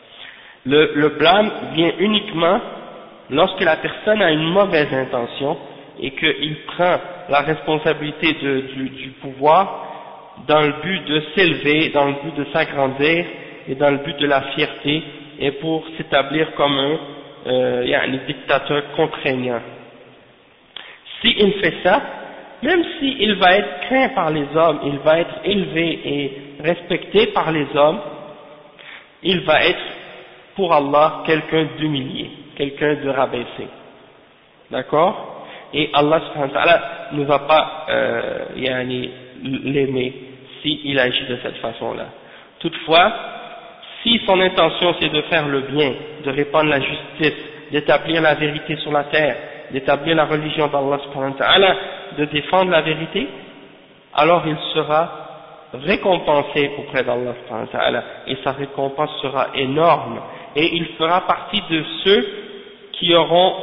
Le blâme vient uniquement lorsque la personne a une mauvaise intention et qu'il prend la responsabilité du pouvoir dans le but de s'élever, dans le but de s'agrandir et dans le but de la fierté et pour s'établir comme un dictateur contraignant. S'il fait ça, même s'il va être craint par les hommes, il va être élevé et respecté par les hommes, il va être pour Allah quelqu'un d'humilié, quelqu'un de rabaissé. D'accord? Et Allah subhanahu wa ta'ala ne va pas l'aimer s'il agit de cette façon-là. Toutefois, si son intention c'est de faire le bien, de répandre la justice, d'établir la vérité sur la terre, d'établir la religion d'Allah subhanahu wa ta'ala, de défendre la vérité, alors il sera récompensé auprès d'Allah subhanahu wa ta'ala, et sa récompense sera énorme, et il fera partie de ceux qui auront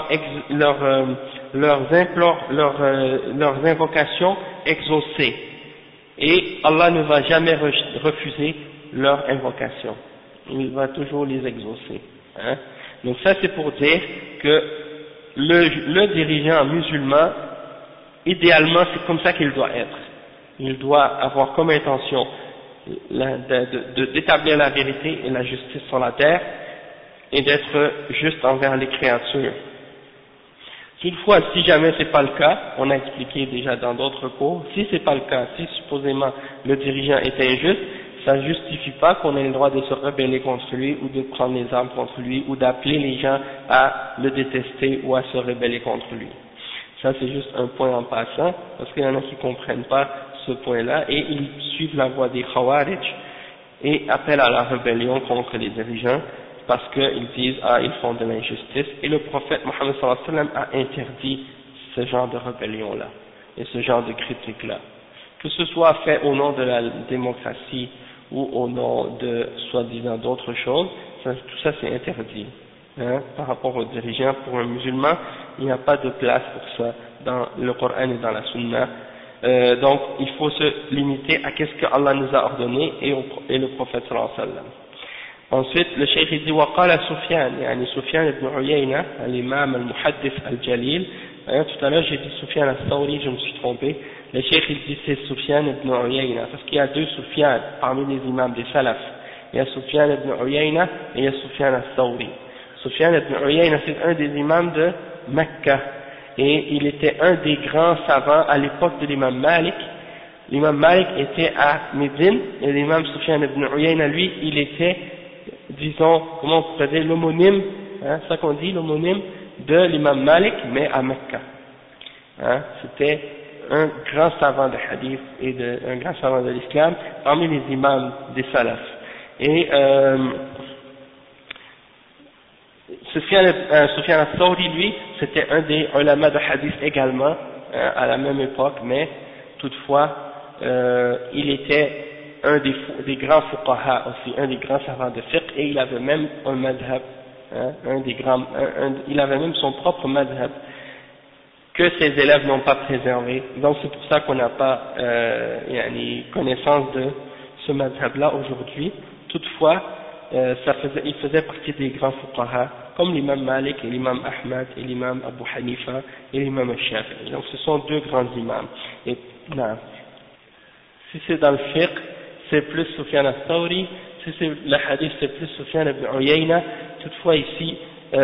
leurs invocations exaucées, et Allah ne va jamais refuser leur invocation, il va toujours les exaucer. Hein? Donc ça c'est pour dire que le dirigeant musulman, idéalement c'est comme ça qu'il doit être. Il doit avoir comme intention d'établir la vérité et la justice sur la terre et d'être juste envers les créatures. Toutefois, si jamais c'est pas le cas, on a expliqué déjà dans d'autres cours, si c'est pas le cas, si supposément le dirigeant est injuste, ça ne justifie pas qu'on ait le droit de se rebeller contre lui ou de prendre les armes contre lui ou d'appeler les gens à le détester ou à se rebeller contre lui. Ça c'est juste un point en passant, parce qu'il y en a qui ne comprennent pas ce point-là et ils suivent la voie des Khawarij et appellent à la rébellion contre les dirigeants parce qu'ils disent ils font de l'injustice, et le prophète Mohammed sallallahu alayhi wa sallam a interdit ce genre de rébellion-là et ce genre de critique-là, que ce soit fait au nom de la démocratie ou au nom de soi-disant d'autres choses, tout ça c'est interdit. Hein, par rapport aux dirigeants, pour un musulman, il n'y a pas de place pour ça dans le Coran et dans la Sunna. Donc il faut se limiter à qu'est-ce que Allah nous a ordonné et le prophète sallallahu alayhi wa sallam. Ensuite, le cheikh dit وقال سفيان, يعني سفيان ibn Uyayna, l'imam al-muhaddith al-jalil. Tout à l'heure j'ai dit Sufyan al-Thawri, je me suis trompé. Le cheikh il dit c'est Sufyan ibn Uyayna, parce qu'il y a deux Sufyan parmi les imams des salaf. Il y a Sufyan ibn Uyayna et il y a Sufyan al-Thawri. Sufyan ibn Uyayna c'est un des imams de Mecca et il était un des grands savants à l'époque de l'imam Malik. L'imam Malik était à Médine et l'imam Sufyan ibn Uyayna lui il était, disons, comment on pourrait dire, l'homonyme, hein, ça qu'on dit, l'homonyme de l'imam Malik, mais à Mecca. Hein, c'était un grand savant de hadith et un grand savant de l'islam parmi les imams des salaf. Et Sufyan al-Thawri, lui, c'était un des ulama de hadith également, à la même époque, mais toutefois, il était un des grands fuqaha aussi, un des grands savants de fiqh, et il avait même un madhab, il avait même son propre madhab, que ses élèves n'ont pas préservé. Donc c'est pour ça qu'on n'a pas connaissance de ce madhab-là aujourd'hui. Toutefois, il faisait partie des grands fuqaha, comme l'imam Malik et l'imam Ahmad et l'imam Abu Hanifa et l'imam al-Shafi'i. Donc ce sont deux grands imams. Et non. Si c'est dans le fiqh, c'est plus Sufyan al-Thawri. Si c'est le hadith, c'est plus Sufyan ibn Uyayna. Toutefois ici,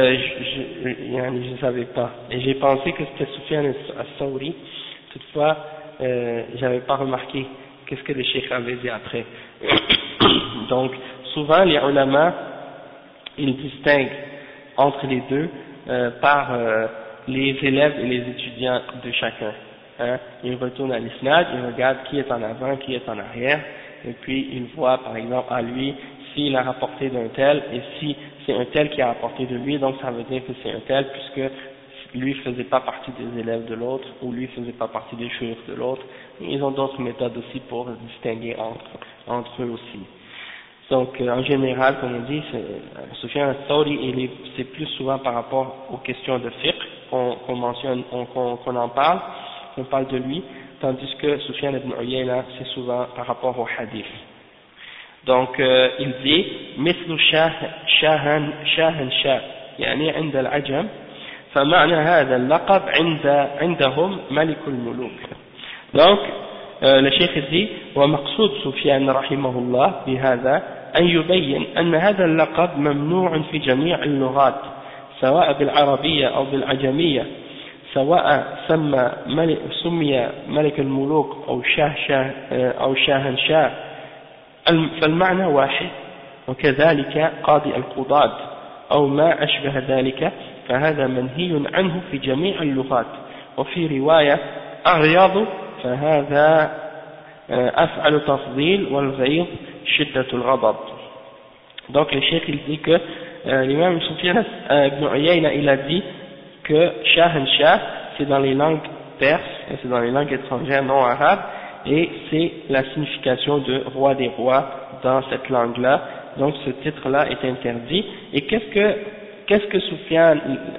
je ne savais pas. Et j'ai pensé que c'était Sufyan al-Thawri. Toutefois, j'avais pas remarqué qu'est-ce que le cheikh avait dit après. Donc, souvent, les ulama, ils distinguent entre les deux par les élèves et les étudiants de chacun. Ils retournent à l'isnad, ils regardent qui est en avant, qui est en arrière, et puis ils voient par exemple à lui s'il a rapporté d'un tel, et si c'est un tel qui a rapporté de lui, donc ça veut dire que c'est un tel, puisque lui faisait pas partie des élèves de l'autre, ou lui faisait pas partie des chouïrs de l'autre. Ils ont d'autres méthodes aussi pour distinguer entre eux aussi. Donc en général, comme on dit, Sufyan al-Thawri, c'est plus souvent par rapport aux questions de fiqh qu'on mentionne, qu'on en parle, qu'on parle de lui, tandis que Sufyan ibn Uyayna, c'est souvent par rapport au hadith. Donc il dit مثل شاهن شاه يعني عند العجم فمعنى هذا اللقب عندهم ملك الملوك. Donc le cheikh dit ومقصود سفيان رحمه الله بهذا أن يبين أن هذا اللقب ممنوع في جميع اللغات سواء بالعربية أو بالعجمية، سواء سمي ملك الملوك أو شاهنشاه، فالمعنى واحد. وكذلك قاضي القضاة أو ما أشبه ذلك، فهذا منهي عنه في جميع اللغات. وفي رواية أغيض فهذا أفعل تفضيل والغيظ شدة الغضب. Donc le cheikh il dit que l'imam Sufyan ibn Uyayna il a dit que Shahanshah c'est dans les langues perses, c'est dans les langues étrangères non arabes, et c'est la signification de roi des rois dans cette langue-là. Donc ce titre-là est interdit. Et qu'est-ce que Sufyan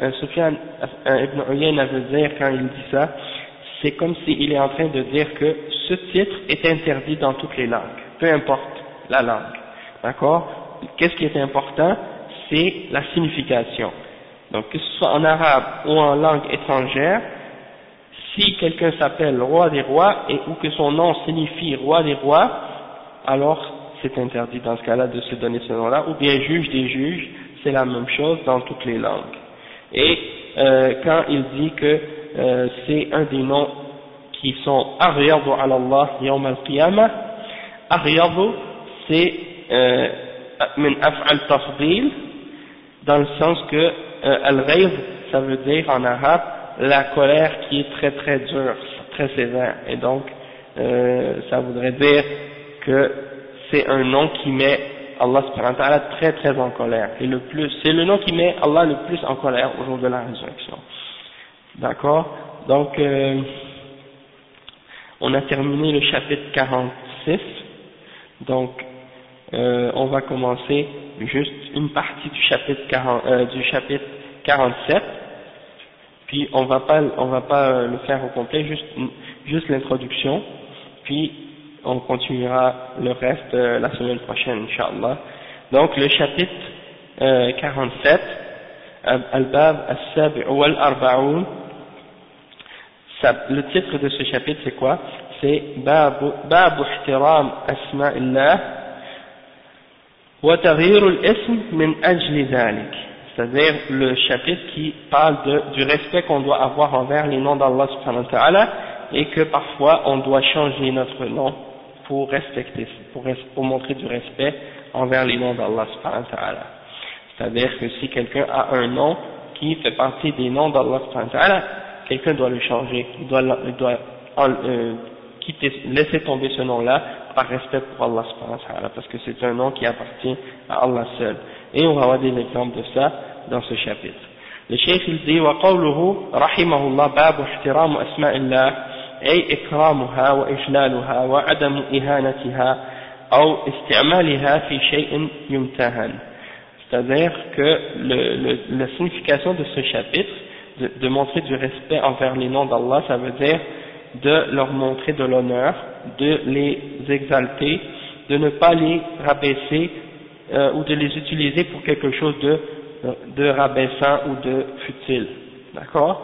ibn Uyayna veut dire quand il dit ça? C'est comme s'il est en train de dire que ce titre est interdit dans toutes les langues, peu importe la langue. D'accord? Qu'est-ce qui est important? C'est la signification. Donc que ce soit en arabe ou en langue étrangère, si quelqu'un s'appelle roi des rois ou que son nom signifie roi des rois, alors c'est interdit dans ce cas-là de se donner ce nom-là, ou bien juge des juges, c'est la même chose dans toutes les langues. Et quand il dit que c'est un des noms qui sont Aryadu ala Allah yawm al-qiyamah, Aryadu c'est min af'al tafdil, dans le sens que al-ghayz ça veut dire en arabe la colère qui est très très dure, très sévère, et donc ça voudrait dire que c'est un nom qui met Allah subhanahu wa ta'ala très très en colère, et c'est le nom qui met Allah le plus en colère au jour de la résurrection. D'accord? Donc on a terminé le chapitre 46, donc on va commencer juste une partie du chapitre 47, puis on va pas le faire au complet, juste l'introduction, puis on continuera le reste la semaine prochaine, Inch'Allah. Donc le chapitre 47, Al-Bab As-Sabi' wal-Arba'oun, le titre de ce chapitre c'est quoi? C'est Babu ihtiram asma'illah wa taghyir al-ism min ajli dhalik, c'est-à-dire le chapitre qui parle du respect qu'on doit avoir envers les noms d'Allah subhanahu wa ta'ala, et que parfois on doit changer notre nom pour respecter, pour montrer du respect envers les noms d'Allah subhanahu wa ta'ala. C'est-à-dire que si quelqu'un a un nom qui fait partie des noms d'Allah subhanahu wa ta'ala, quelqu'un doit le changer, il doit laisser tomber ce nom-là par respect pour Allah subhanahu wa ta'ala, parce que c'est un nom qui appartient à Allah seul. Et on va avoir des exemples de ça dans ce chapitre. Le cheikh il dit وقوله رحمه الله باب احترام أسماء الله أي إكرامها وإجلالها وعدم إهانتها أو استعمالها في شيء يمتهن. C'est-à-dire que la signification de ce chapitre, de montrer du respect envers les noms d'Allah, ça veut dire de leur montrer de l'honneur, de les exalter, de ne pas les rabaisser ou de les utiliser pour quelque chose de rabaissant ou de futile. D'accord?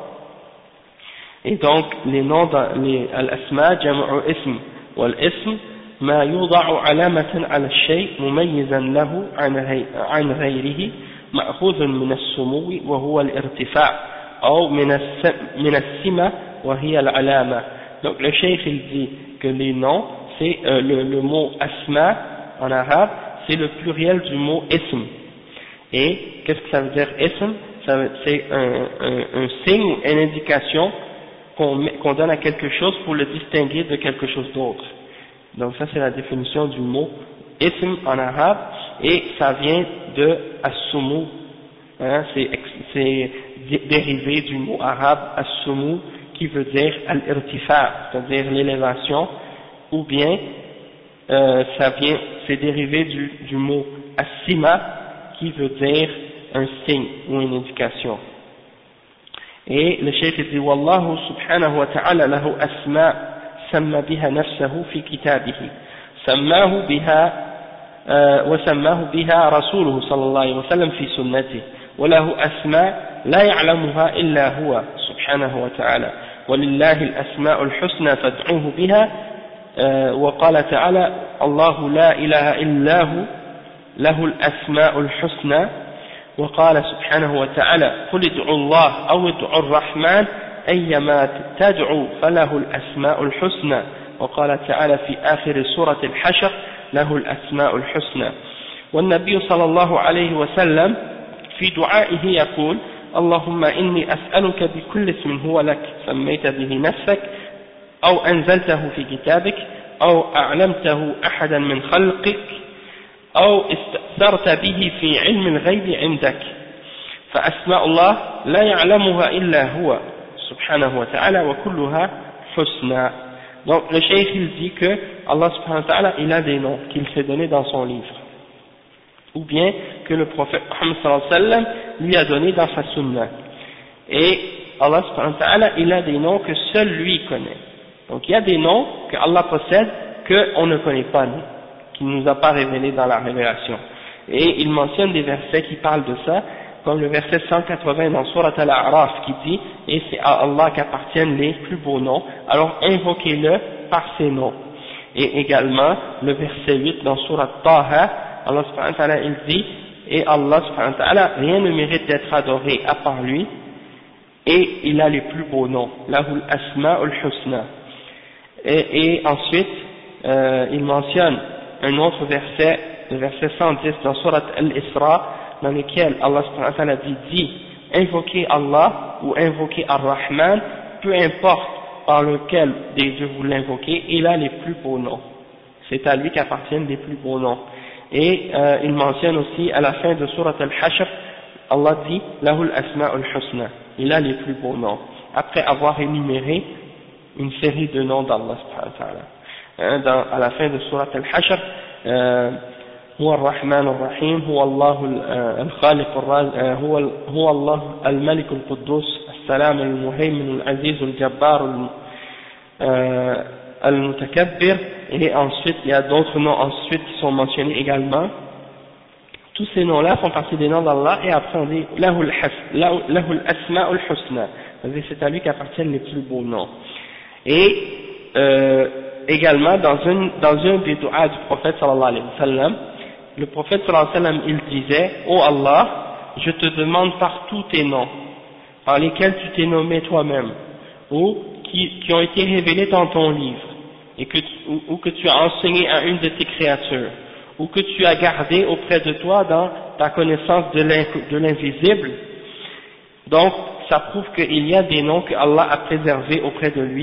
Et donc, les noms, al-asma, jam'u ism, wal-ism, ما يوضع علامة على الشيء مميزا له عن غيره مأخوذ من السمو وهو الارتفاع أو من السمة وهي العلامة. Donc le cheikh il dit que les noms, c'est le mot asma en arabe, c'est le pluriel du mot ism. Et qu'est-ce que ça veut dire ism? C'est un signe, une indication qu'on donne à quelque chose pour le distinguer de quelque chose d'autre. Donc ça c'est la définition du mot ism en arabe, et ça vient de as-sumu, hein, c'est dérivé du mot arabe as-sumu qui veut dire al-irtifa, c'est-à-dire l'élévation, ou bien c'est dérivé du mot as-sima qui veut dire un signe ou une indication. Et le cheikh dit wallahu subhanahu wa ta'ala lahu asma سمى بها نفسه في كتابه سماه بها وسماه بها رسوله صلى الله عليه وسلم في سنته وله أسماء لا يعلمها إلا هو سبحانه وتعالى ولله الأسماء الحسنى فادعوه بها وقال تعالى الله لا إله إلا هو له الأسماء الحسنى وقال سبحانه وتعالى قل ادعوا الله أو ادعوا الرحمن أيما تدعو فله الأسماء الحسنى وقال تعالى في آخر سورة الحشر له الأسماء الحسنى. والنبي صلى الله عليه وسلم في دعائه يقول اللهم إني أسألك بكل اسم هو لك سميت به نفسك أو أنزلته في كتابك أو أعلمته أحدا من خلقك أو استأثرت به في علم الغيب عندك فأسماء الله لا يعلمها إلا هو subhanahu wa ta'ala wa kulluha husna. Donc le cheikh il dit que Allah subhanahu wa ta'ala il a des noms qu'il s'est donné dans son livre, ou bien que le prophète Muhammad sallallahu alayhi wa sallam lui a donné dans sa sunna, et Allah subhanahu wa ta'ala il a des noms que seul lui connaît. Donc il y a des noms que Allah possède qu'on ne connaît pas nous, qu'il ne nous a pas révélés dans la révélation, et il mentionne des versets qui parlent de ça, comme le verset 180 dans Surat Al-A'raf qui dit « Et c'est à Allah qu'appartiennent les plus beaux noms, alors invoquez-le par ses noms ». Et également, le verset 8 dans Surat Taha, Allah subhanahu wa ta'ala il dit « Et Allah subhanahu wa ta'ala, rien ne mérite d'être adoré à part lui, et il a les plus beaux noms, lahul asma'ul husna ». Et ensuite, il mentionne un autre verset, le verset 110 dans Surat Al-Isra, dans lequel Allah subhanahu wa ta'ala dit invoquez Allah ou invoquez Ar-Rahman, peu importe par lequel des deux vous l'invoquez, il a les plus beaux noms. C'est à lui qu'appartiennent les plus beaux noms. Et il mentionne aussi à la fin de Surat Al-Hashr, Allah dit Lahul Asma'ul Husna, il a les plus beaux noms, après avoir énuméré une série de noms d'Allah subhanahu wa ta'ala. À la fin de Surat Al-Hashr, هو الرحمن الرحيم هو الله الخالق هو الله الملك القدوس السلام المهيمن العزيز الجبار المتكبر. Et ensuite il y a d'autres noms ensuite qui sont mentionnés également. Tous ces noms-là font partie des noms d'Allah, et après on dit lahul asma'ul husna, c'est à lui qu'appartiennent les plus beaux noms. Et également dans un des du'as du prophète sallallahu alayhi wa sallam, le prophète sallallahu alayhi wa sallam il disait ô Allah, je te demande par tous tes noms par lesquels tu t'es nommé toi-même, ou qui ont été révélés dans ton livre, et ou que tu as enseigné à une de tes créatures, ou que tu as gardé auprès de toi dans ta connaissance de l'invisible. Donc ça prouve qu'il y a des noms que Allah a préservés auprès de lui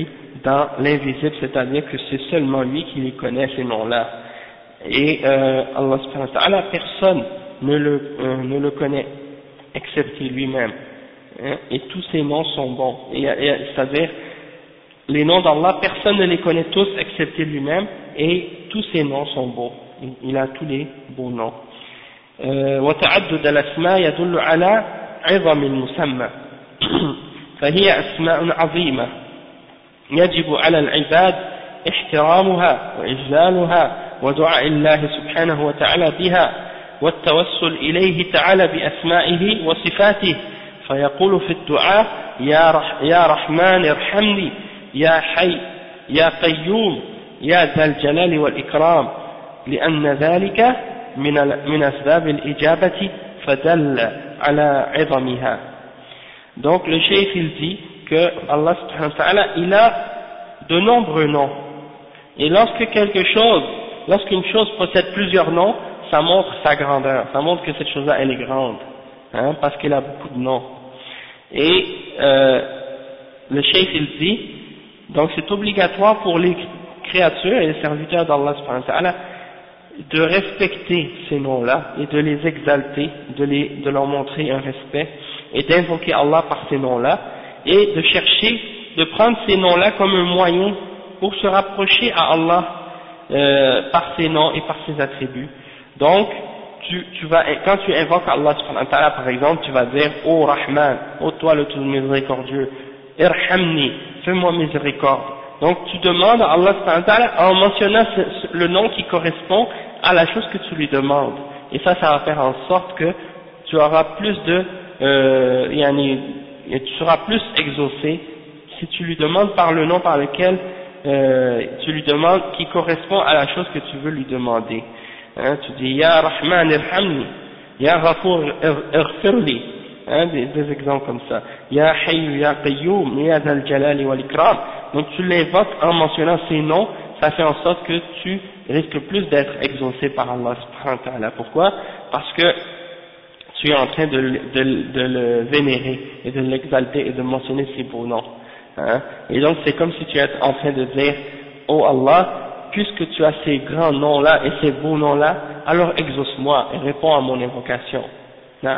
dans l'invisible, c'est-à-dire que c'est seulement lui qui les connaît, ces noms-là. Et Allah subhanahu wa ta'ala, personne ne le connaît, excepté lui-même. Hein, et tous ces noms sont bons. C'est-à-dire, les noms d'Allah, personne ne les connaît tous, excepté lui-même, et tous ces noms sont beaux. Il a tous les beaux noms. وتعدد الأسماء يدل على عظم المسمى فهي أسماء عظيمة يجب على العباد احترامها وإجلالها ودعاء الله سبحانه وتعالى بها والتوسل إليه تعالى بأسمائه وصفاته فيقول في الدعاء يا رحمن ارحمني يا حي يا قيوم يا ذا الجلال والإكرام لأن ذلك من أسباب الإجابة فدل على عظمها. Donc le cheikh il dit que Allah subhanahu wa ta'ala il a de nombreux noms et lorsqu'une chose possède plusieurs noms, ça montre sa grandeur, ça montre que cette chose-là elle est grande, hein, parce qu'elle a beaucoup de noms. Et le cheikh il dit donc c'est obligatoire pour les créatures et les serviteurs d'Allah subhanahu wa ta'ala de respecter ces noms-là et de les exalter, de leur montrer un respect et d'invoquer Allah par ces noms-là et de chercher de prendre ces noms-là comme un moyen pour se rapprocher à Allah par ses noms et par ses attributs. Donc quand tu invoques Allah subhanahu wa ta'ala par exemple, tu vas dire ô Rahman, ô toi le tout miséricordieux, Irhamni, fais-moi miséricorde. Donc tu demandes à Allah subhanahu wa ta'ala en mentionnant le nom qui correspond à la chose que tu lui demandes. Et ça va faire en sorte que tu auras plus tu seras plus exaucé si tu lui demandes par le nom par lequel tu lui demandes qui correspond à la chose que tu veux lui demander. Hein, tu dis Ya Rahman irhamni, Ya Ghafour irghfirli, hein, des exemples comme ça. Ya Hayyu Ya Qayyum, Ya Dhal Jalali wal Ikram. Donc tu l'invoques en mentionnant ces noms, ça fait en sorte que tu risques plus d'être exaucé par Allah subhanahu wa ta'ala. Pourquoi? Parce que tu es en train de le vénérer et de l'exalter et de mentionner ses beaux noms. Hein? Et donc c'est comme si tu es en train de dire oh Allah, puisque tu as ces grands noms-là et ces beaux noms-là, alors exauce-moi et réponds à mon invocation. Non.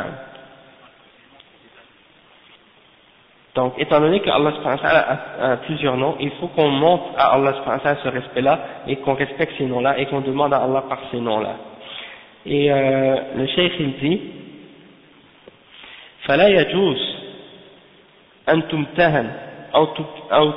Donc, étant donné que Allah subhanahu wa ta'ala a plusieurs noms, il faut qu'on montre à Allah subhanahu wa ta'ala ce respect-là et qu'on respecte ces noms-là et qu'on demande à Allah par ces noms-là. Et le cheikh il dit فلا يجوز أن تمتهن أو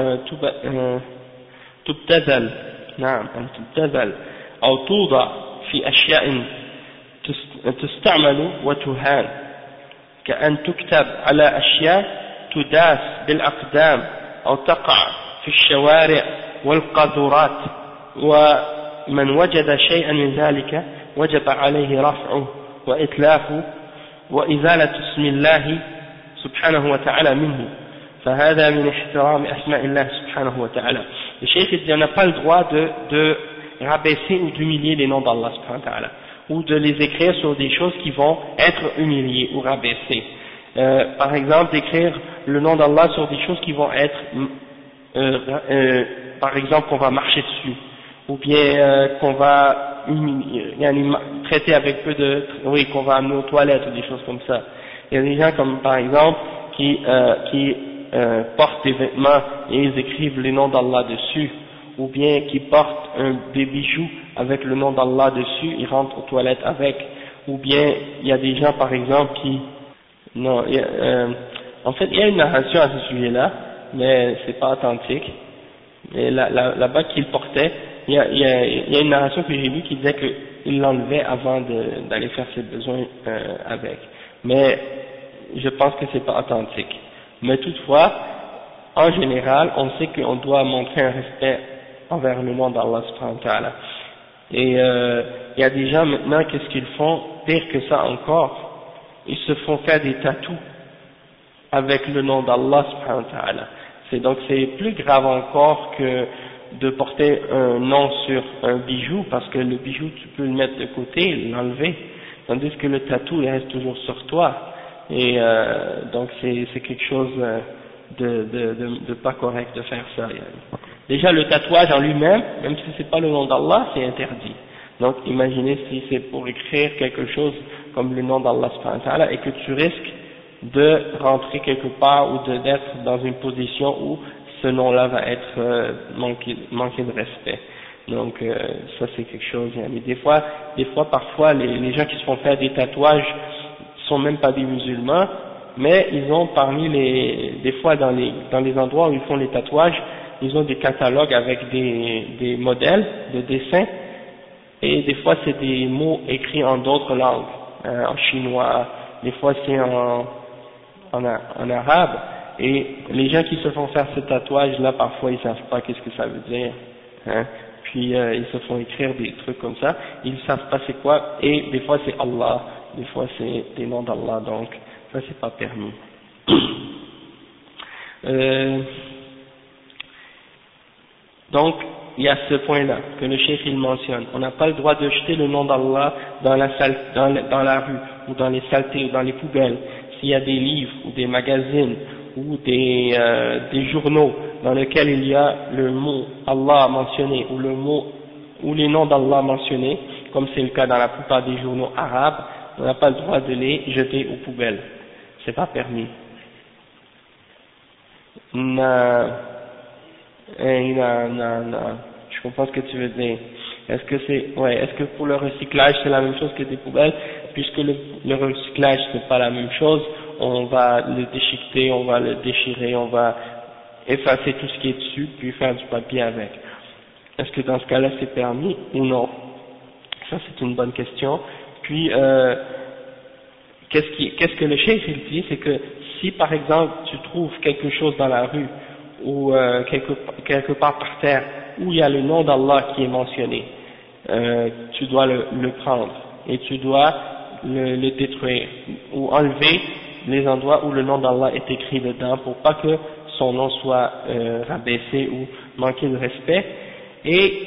تبتذل نعم أن تبتذل أو توضع في أشياء تستعمل وتهان كأن تكتب على أشياء تداس بالأقدام أو تقع في الشوارع والقاذورات ومن وجد شيئا من ذلك وجب عليه رفعه وإتلافه وإزالة اسم الله سبحانه وتعالى منه فهذا من احترام أسماء الله سبحانه وتعالى. Le cheikh dit on n'a pas le droit de rabaisser ou d'humilier les noms d'Allah subhanahu wa ta'ala ou de les écrire sur des choses qui vont être humiliées ou rabaissées. Par exemple d'écrire le nom d'Allah sur des choses qui vont être par exemple qu'on va marcher dessus ou bien qu'on va traiter avec peu de qu'on va amener aux toilettes ou des choses comme ça. Il y a des gens comme par exemple qui portent des vêtements et ils écrivent les noms d'Allah dessus, ou bien qui portent des bijoux avec le nom d'Allah dessus, ils rentrent aux toilettes avec, ou bien il y a des gens par exemple qui en fait il y a une narration à ce sujet-là, mais c'est pas authentique. Et la bague qu'il portait, il y a une narration que j'ai lue qui disait qu'il l'enlevait avant d'aller faire ses besoins avec. Mais je pense que c'est pas authentique. Mais toutefois, en général, on sait qu'on doit montrer un respect envers le nom d'Allah subhanahu wa ta'ala. Et il y a des gens maintenant, qu'est-ce qu'ils font? Pire que ça encore, ils se font faire des tatous avec le nom d'Allah subhanahu wa ta'ala. Donc c'est plus grave encore que de porter un nom sur un bijou, parce que le bijou tu peux le mettre de côté, l'enlever, tandis que le tatou il reste toujours sur toi. Et donc c'est quelque chose de pas correct de faire ça. Déjà le tatouage en lui-même, même si c'est pas le nom d'Allah, c'est interdit. Donc imaginez si c'est pour écrire quelque chose comme le nom d'Allah subhanahu wa ta'ala et que tu risques de rentrer quelque part ou d'être dans une position où ce nom-là va être manqué de respect. Donc ça c'est quelque chose. Mais des fois parfois les gens qui se font faire des tatouages sont même pas des musulmans, mais ils ont des fois dans les endroits où ils font les tatouages, ils ont des catalogues avec des modèles de dessins, et des fois c'est des mots écrits en d'autres langues, en chinois, des fois c'est en arabe, et les gens qui se font faire ce tatouage là, parfois ils savent pas qu'est-ce que ça veut dire, hein, puis ils se font écrire des trucs comme ça, ils savent pas c'est quoi, et des fois c'est Allah, des fois c'est des noms d'Allah, donc ça c'est pas permis. Donc il y a ce point-là que le cheikh il mentionne. On n'a pas le droit de jeter le nom d'Allah dans la rue, ou dans les saletés, ou dans les poubelles. S'il y a des livres, ou des magazines, ou des journaux dans lesquels il y a le mot Allah mentionné, ou les noms d'Allah mentionnés, comme c'est le cas dans la plupart des journaux arabes, on n'a pas le droit de les jeter aux poubelles. C'est pas permis. Non, je comprends ce que tu veux dire. Est-ce que pour le recyclage c'est la même chose que des poubelles? Puisque le recyclage c'est pas la même chose, on va le déchiqueter, on va le déchirer, on va effacer tout ce qui est dessus, puis faire du papier avec. Est-ce que dans ce cas-là c'est permis ou non? Ça c'est une bonne question. Puis qu'est-ce que le cheikh il dit, c'est que si par exemple tu trouves quelque chose dans la rue ou quelque part par terre où il y a le nom d'Allah qui est mentionné, tu dois le prendre et tu dois le détruire ou enlever les endroits où le nom d'Allah est écrit dedans pour pas que son nom soit rabaissé ou manqué de respect, et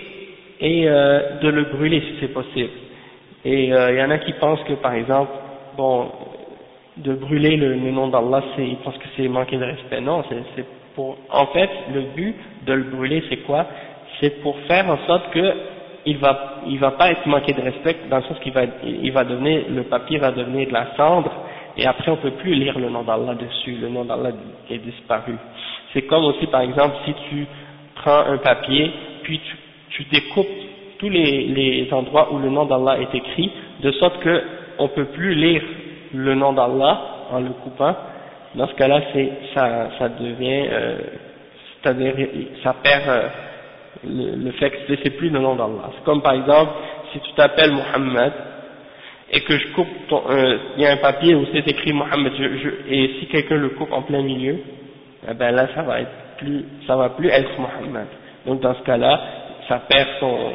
de le brûler si c'est possible. Et il y en a qui pensent que par exemple, bon, de brûler le nom d'Allah, ils pensent que c'est manquer de respect. Non, c'est pour, en fait, le but de le brûler, c'est quoi? C'est pour faire en sorte que il va pas être manqué de respect, dans le sens qu'il va devenir, le papier va devenir de la cendre, et après on peut plus lire le nom d'Allah dessus, le nom d'Allah est disparu. C'est comme aussi, par exemple, si tu prends un papier, puis tu découpes tous les endroits où le nom d'Allah est écrit, de sorte que on peut plus lire le nom d'Allah en le coupant. Dans ce cas-là, ça devient, c'est-à-dire, ça perd le fait que c'est plus le nom d'Allah. C'est comme par exemple, si tu t'appelles Mohammed et que je coupe il y a un papier où c'est écrit Mohammed, et si quelqu'un le coupe en plein milieu, eh ben là ça va plus être Mohammed. Donc dans ce cas-là, ça perd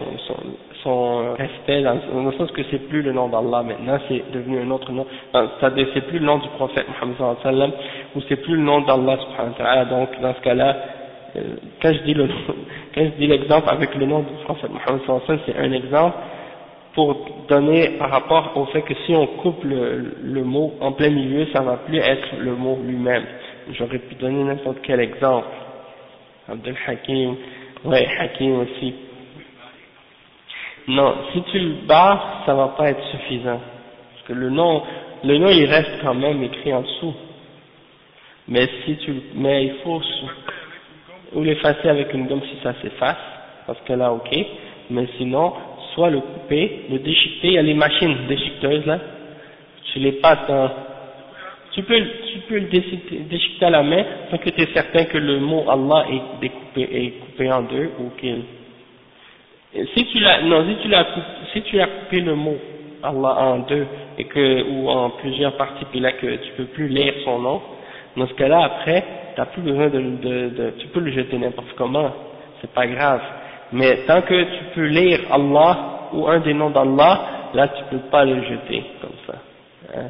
son respect dans le sens que c'est plus le nom d'Allah maintenant, c'est devenu un autre nom, c'est-à-dire c'est plus le nom du prophète Mohammed sallallahu alayhi wa sallam, ou c'est plus le nom d'Allah subhanahu wa ta'ala. Donc dans ce cas-là, quand je dis l'exemple avec le nom du prophète Mohammed sallallahu alayhi wa sallam, c'est un exemple pour donner par rapport au fait que si on coupe le mot en plein milieu, ça va plus être le mot lui-même. J'aurais pu donner n'importe quel exemple. Abdel Hakim, ouais, Hakim aussi. Non, si tu le barres, ça va pas être suffisant. Parce que le nom il reste quand même écrit en dessous. Mais il faut, ou l'effacer avec une gomme si ça s'efface, parce que là, ok. Mais sinon, soit le couper, le déchiqueter, il y a les machines déchiqueteuses là, tu les passes tu peux le déchiqueter à la main, tant que tu es certain que le mot Allah est coupé en deux, ou qu'il, si tu as coupé le mot Allah en deux, ou en plusieurs parties, puis là que tu peux plus lire son nom, dans ce cas-là, après, t'as plus besoin tu peux le jeter n'importe comment, c'est pas grave. Mais tant que tu peux lire Allah, ou un des noms d'Allah, là tu peux pas le jeter, comme ça. Hein?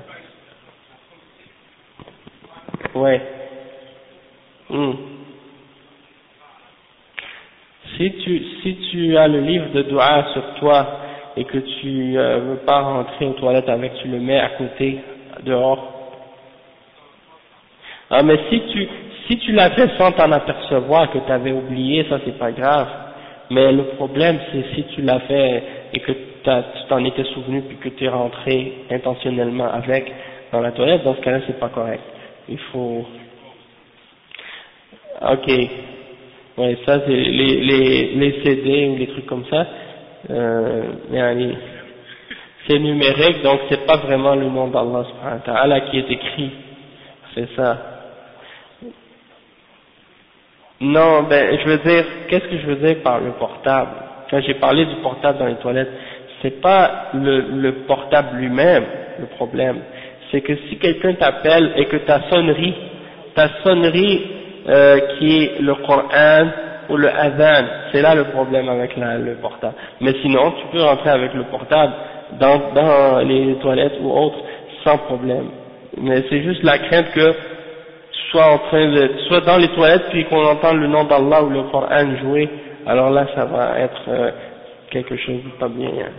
Ouais. Si tu as le livre de Dua sur toi et que tu veux pas rentrer aux toilettes avec, tu le mets à côté, dehors. Ah, mais Si tu l'as fait sans t'en apercevoir, que tu avais oublié, ça c'est pas grave. Mais le problème, c'est si tu l'as fait et que tu t'en étais souvenu puis que tu es rentré intentionnellement avec dans la toilette, dans ce cas-là, c'est pas correct. Il faut... Ok. Ouais, ça c'est les CD ou les trucs comme ça. Yani, c'est numérique, donc c'est pas vraiment le nom d'Allah subhanahu wa ta'ala qui est écrit. C'est ça. Non, ben, je veux dire, qu'est-ce que je veux dire par le portable? Quand j'ai parlé du portable dans les toilettes, c'est pas le portable lui-même, le problème. C'est que si quelqu'un t'appelle et que ta sonnerie qui est le Coran ou le Adhan, c'est là le problème avec le portable. Mais sinon, tu peux rentrer avec le portable dans les toilettes ou autres sans problème. Mais c'est juste la crainte que soit dans les toilettes puis qu'on entend le nom d'Allah ou le Coran jouer, alors là ça va être quelque chose de pas bien. Hein.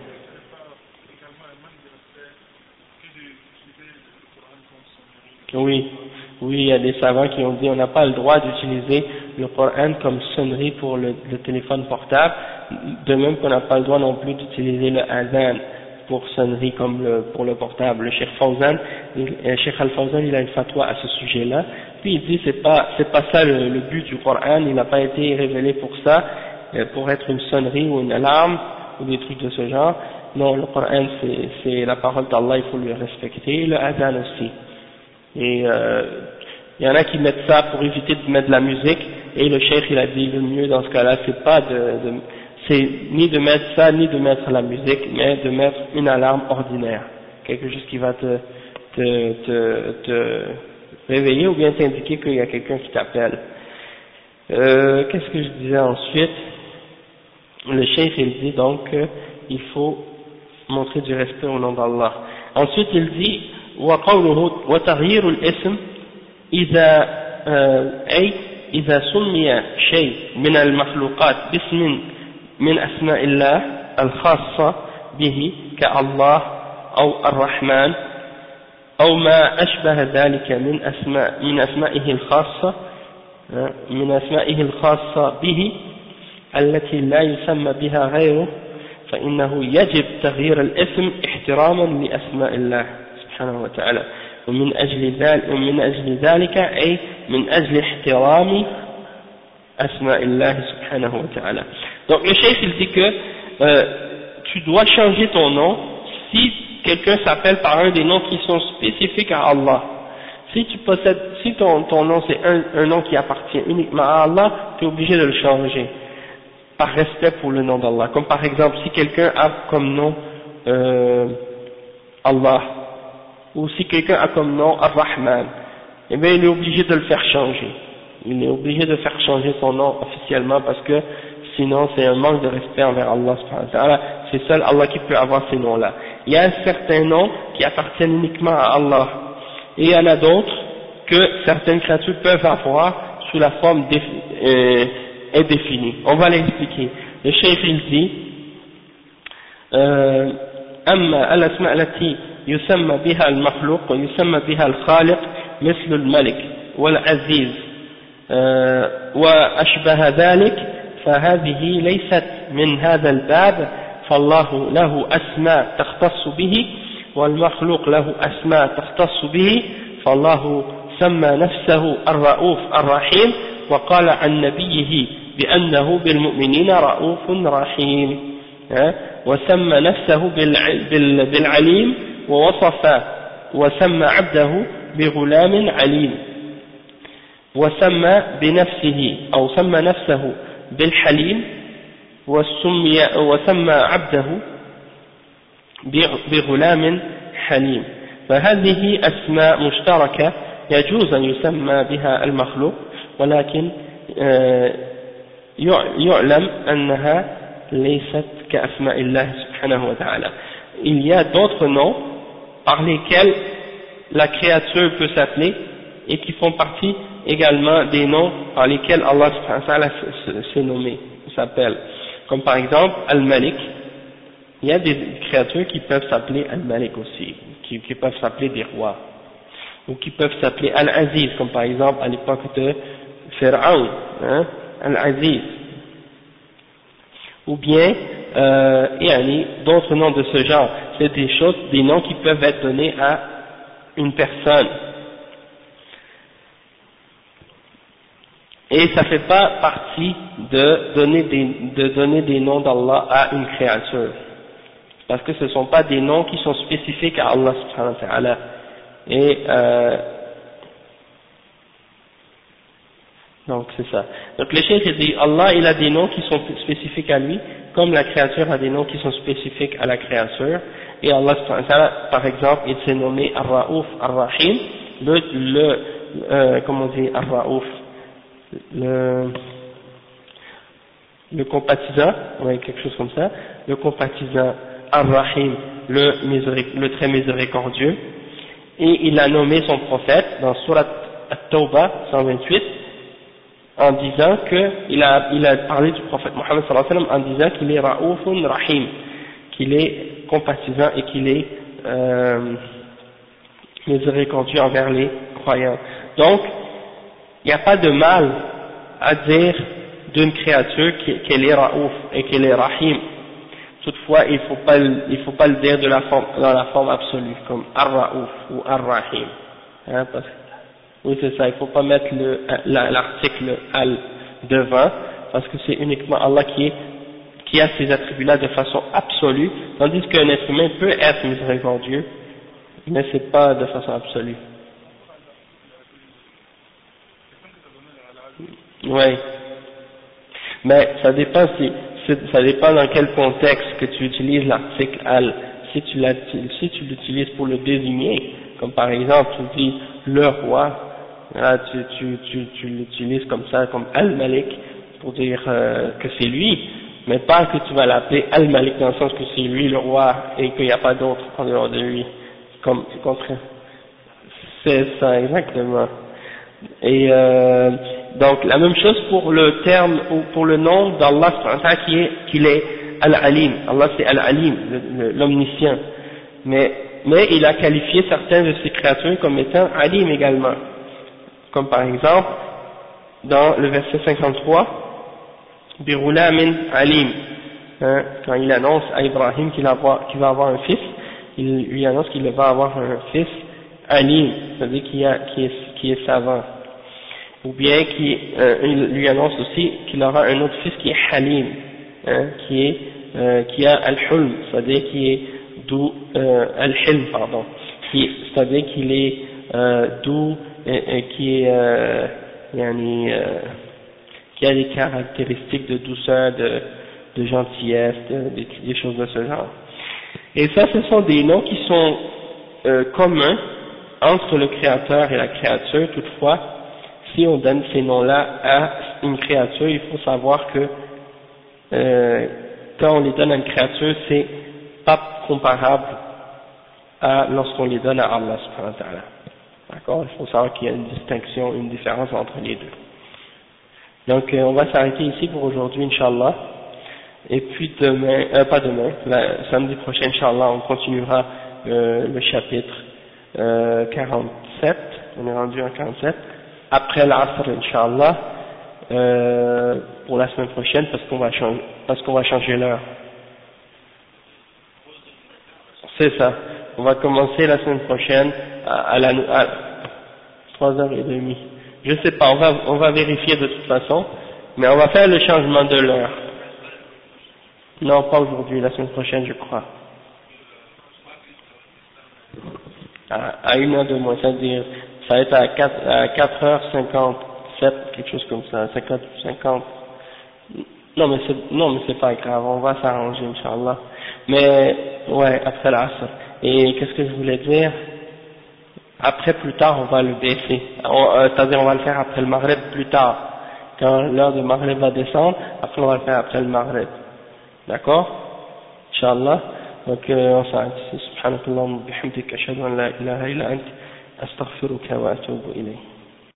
Oui, oui, il y a des savants qui ont dit on n'a pas le droit d'utiliser le Coran comme sonnerie pour le téléphone portable, de même qu'on n'a pas le droit non plus d'utiliser le adhan pour sonnerie comme pour le portable. Le Cheikh Fawzan, Cheikh Al-Fawzan, il a une fatwa à ce sujet-là, puis il dit c'est pas ça le but du Coran, il n'a pas été révélé pour ça, pour être une sonnerie ou une alarme ou des trucs de ce genre. Non, le Coran c'est la parole d'Allah, il faut le respecter, le adhan aussi. Et il y en a qui mettent ça pour éviter de mettre de la musique, et le cheikh il a dit le mieux dans ce cas-là c'est pas c'est ni de mettre ça ni de mettre la musique, mais de mettre une alarme ordinaire, quelque chose qui va te réveiller ou bien t'indiquer qu'il y a quelqu'un qui t'appelle. Qu'est-ce que je disais ensuite? Le cheikh il dit donc qu'il faut montrer du respect au nom d'Allah. Ensuite il dit وقوله وتغيير الاسم إذا أي إذا سمي شيء من المخلوقات باسم من أسماء الله الخاصة به كالله أو الرحمن أو ما أشبه ذلك من أسمائه الخاصة به التي لا يسمى بها غيره فإنه يجب تغيير الاسم احتراما لأسماء الله سبحانه وتعالى ومن أجل ذلك أي من أجل احترام أسماء الله سبحانه وتعالى. Donc le cheikh il dit que tu dois changer ton nom si quelqu'un s'appelle par un des noms qui sont spécifiques à Allah. Si ton nom c'est un nom qui appartient uniquement à Allah, tu es obligé de le changer par respect pour le nom d'Allah. Comme par exemple si quelqu'un a comme nom Allah, ou si quelqu'un a comme nom Ar-Rahman, eh bien il est obligé de le faire changer. Il est obligé de faire changer son nom officiellement parce que sinon c'est un manque de respect envers Allah subhanahu wa ta'ala. C'est seul Allah qui peut avoir ces noms-là. Il y a certains noms qui appartiennent uniquement à Allah. Et il y en a d'autres que certaines créatures peuvent avoir sous la forme indéfinie. On va l'expliquer. Le cheikh il dit أما الأسماء التي يسمى بها المخلوق ويسمى بها الخالق مثل الملك والعزيز وأشبه ذلك فهذه ليست من هذا الباب فالله له أسماء تختص به والمخلوق له أسماء تختص به فالله سمى نفسه الرؤوف الرحيم وقال عن نبيه بأنه بالمؤمنين رؤوف رحيم وسمى نفسه بالعليم وسمى عبده بغلام عليم وسمى بنفسه أو سمى نفسه بالحليم وسمى عبده بغلام حليم فهذه أسماء مشتركة يجوز أن يسمى بها المخلوق ولكن يعلم أنها ليست كأسماء الله سبحانه وتعالى. Il y a d'autres noms par lesquels la créature peut s'appeler et qui font partie également des noms par lesquels Allah subhanahu wa ta'ala s'est nommé, s'appelle. Comme par exemple Al-Malik. Il y a des créatures qui peuvent s'appeler Al-Malik aussi, qui peuvent s'appeler des rois. ou qui peuvent s'appeler Al-Aziz, comme par exemple à l'époque de Pharaon, hein, Al-Aziz, ou bien d'autres noms de ce genre. C'est des choses, des noms qui peuvent être donnés à une personne. Et ça fait pas partie de donner des noms d'Allah à une créature. Parce que ce ne sont pas des noms qui sont spécifiques à Allah subhanahu wa ta'ala. Et donc c'est ça. Donc le cheikh dit, Allah il a des noms qui sont spécifiques à lui, comme la créature a des noms qui sont spécifiques à la créature. Et Allah subhanahu wa ta'ala, par exemple, il s'est nommé Ar-Ra'ouf, Ar-Rahim, comment on dit Ar-Ra'ouf, le compatisant, ouais, quelque chose comme ça, le compatisant, Ar-Rahim, le très miséricordieux, et il a nommé son prophète dans Surat At-Tawbah 128 en disant il a parlé du prophète Mohammed sallallahu alayhi wa sallam en disant qu'il est Ra'oufun Rahim, qu'il est compatisant et qu'il est miséricordieux envers les croyants. Donc il n'y a pas de mal à dire d'une créature qu'elle est Ra'ouf et qu'elle est Rahim. Toutefois, il faut pas le dire dans la forme absolue, comme Ar-Ra'ouf ou Ar-Rahim. Hein, oui, c'est ça, il faut pas mettre l'article Al devant, parce que c'est uniquement Allah qui a ces attributs-là de façon absolue, tandis qu'un être humain peut être miséricordieux, mais c'est pas de façon absolue. Oui. Mais ça dépend ça dépend dans quel contexte que tu utilises l'article al. Si tu l'utilises pour le désigner, comme par exemple tu dis le roi, là tu l'utilises comme ça, comme al-Malik, pour dire que c'est lui, mais pas que tu vas l'appeler al-Malik dans le sens que c'est lui le roi et qu'il n'y a pas d'autre en dehors de lui. C'est ça, exactement. Et donc la même chose pour le terme ou pour le nom d'Allah qu'il est Al-Alim. Allah c'est Al-Alim, l'omniscient. Mais il a qualifié certaines de ses créatures comme étant Alim également. Comme par exemple dans le verset 53, Birulamin Alim. Hein, quand il annonce à Ibrahim qu'il va avoir un fils, il lui annonce qu'il va avoir un fils Alim, c'est-à-dire qui est savant. Ou bien il lui annonce aussi qu'il aura un autre fils qui est Halim, hein, qui a Al-Hulm, c'est-à-dire qui est doux, Al-Hilm, pardon, c'est-à-dire qu'il est doux et qui a des caractéristiques de douceur, de gentillesse, des choses de ce genre. Et ça, ce sont des noms qui sont communs entre le créateur et la créature. Toutefois, si on donne ces noms-là à une créature, il faut savoir que quand on les donne à une créature, c'est pas comparable à lorsqu'on les donne à Allah subhanahu wa ta'ala. D'accord? Il faut savoir qu'il y a une distinction, une différence entre les deux. Donc on va s'arrêter ici pour aujourd'hui, Inch'Allah. Et puis samedi prochain, Inch'Allah, on continuera le chapitre 47. On est rendu en 47. Après l'Asr, Inch'Allah, pour la semaine prochaine, parce qu'on va changer l'heure. C'est ça. On va commencer la semaine prochaine à 3h30. Je sais pas, on va vérifier de toute façon, mais on va faire le changement de l'heure. Non, pas aujourd'hui, la semaine prochaine, je crois. À 1h de moins, c'est-à-dire, ça va être à 4h57, quelque chose comme ça, 50. Non, mais c'est pas grave, on va s'arranger, Inch'Allah. Mais, ouais, après l'Asr. Et qu'est-ce que je voulais dire? Après, plus tard, on va le baisser. C'est-à-dire, on va le faire après le Maghreb plus tard. Quand l'heure de Maghreb va descendre, après on va le faire après le Maghreb. D'accord? Inch'Allah. Donc, on s'arrête ici. Subhanakallah wa bihamdika ashhadu an la ilaha illa ant astaghfiruka wa atubu ilayk.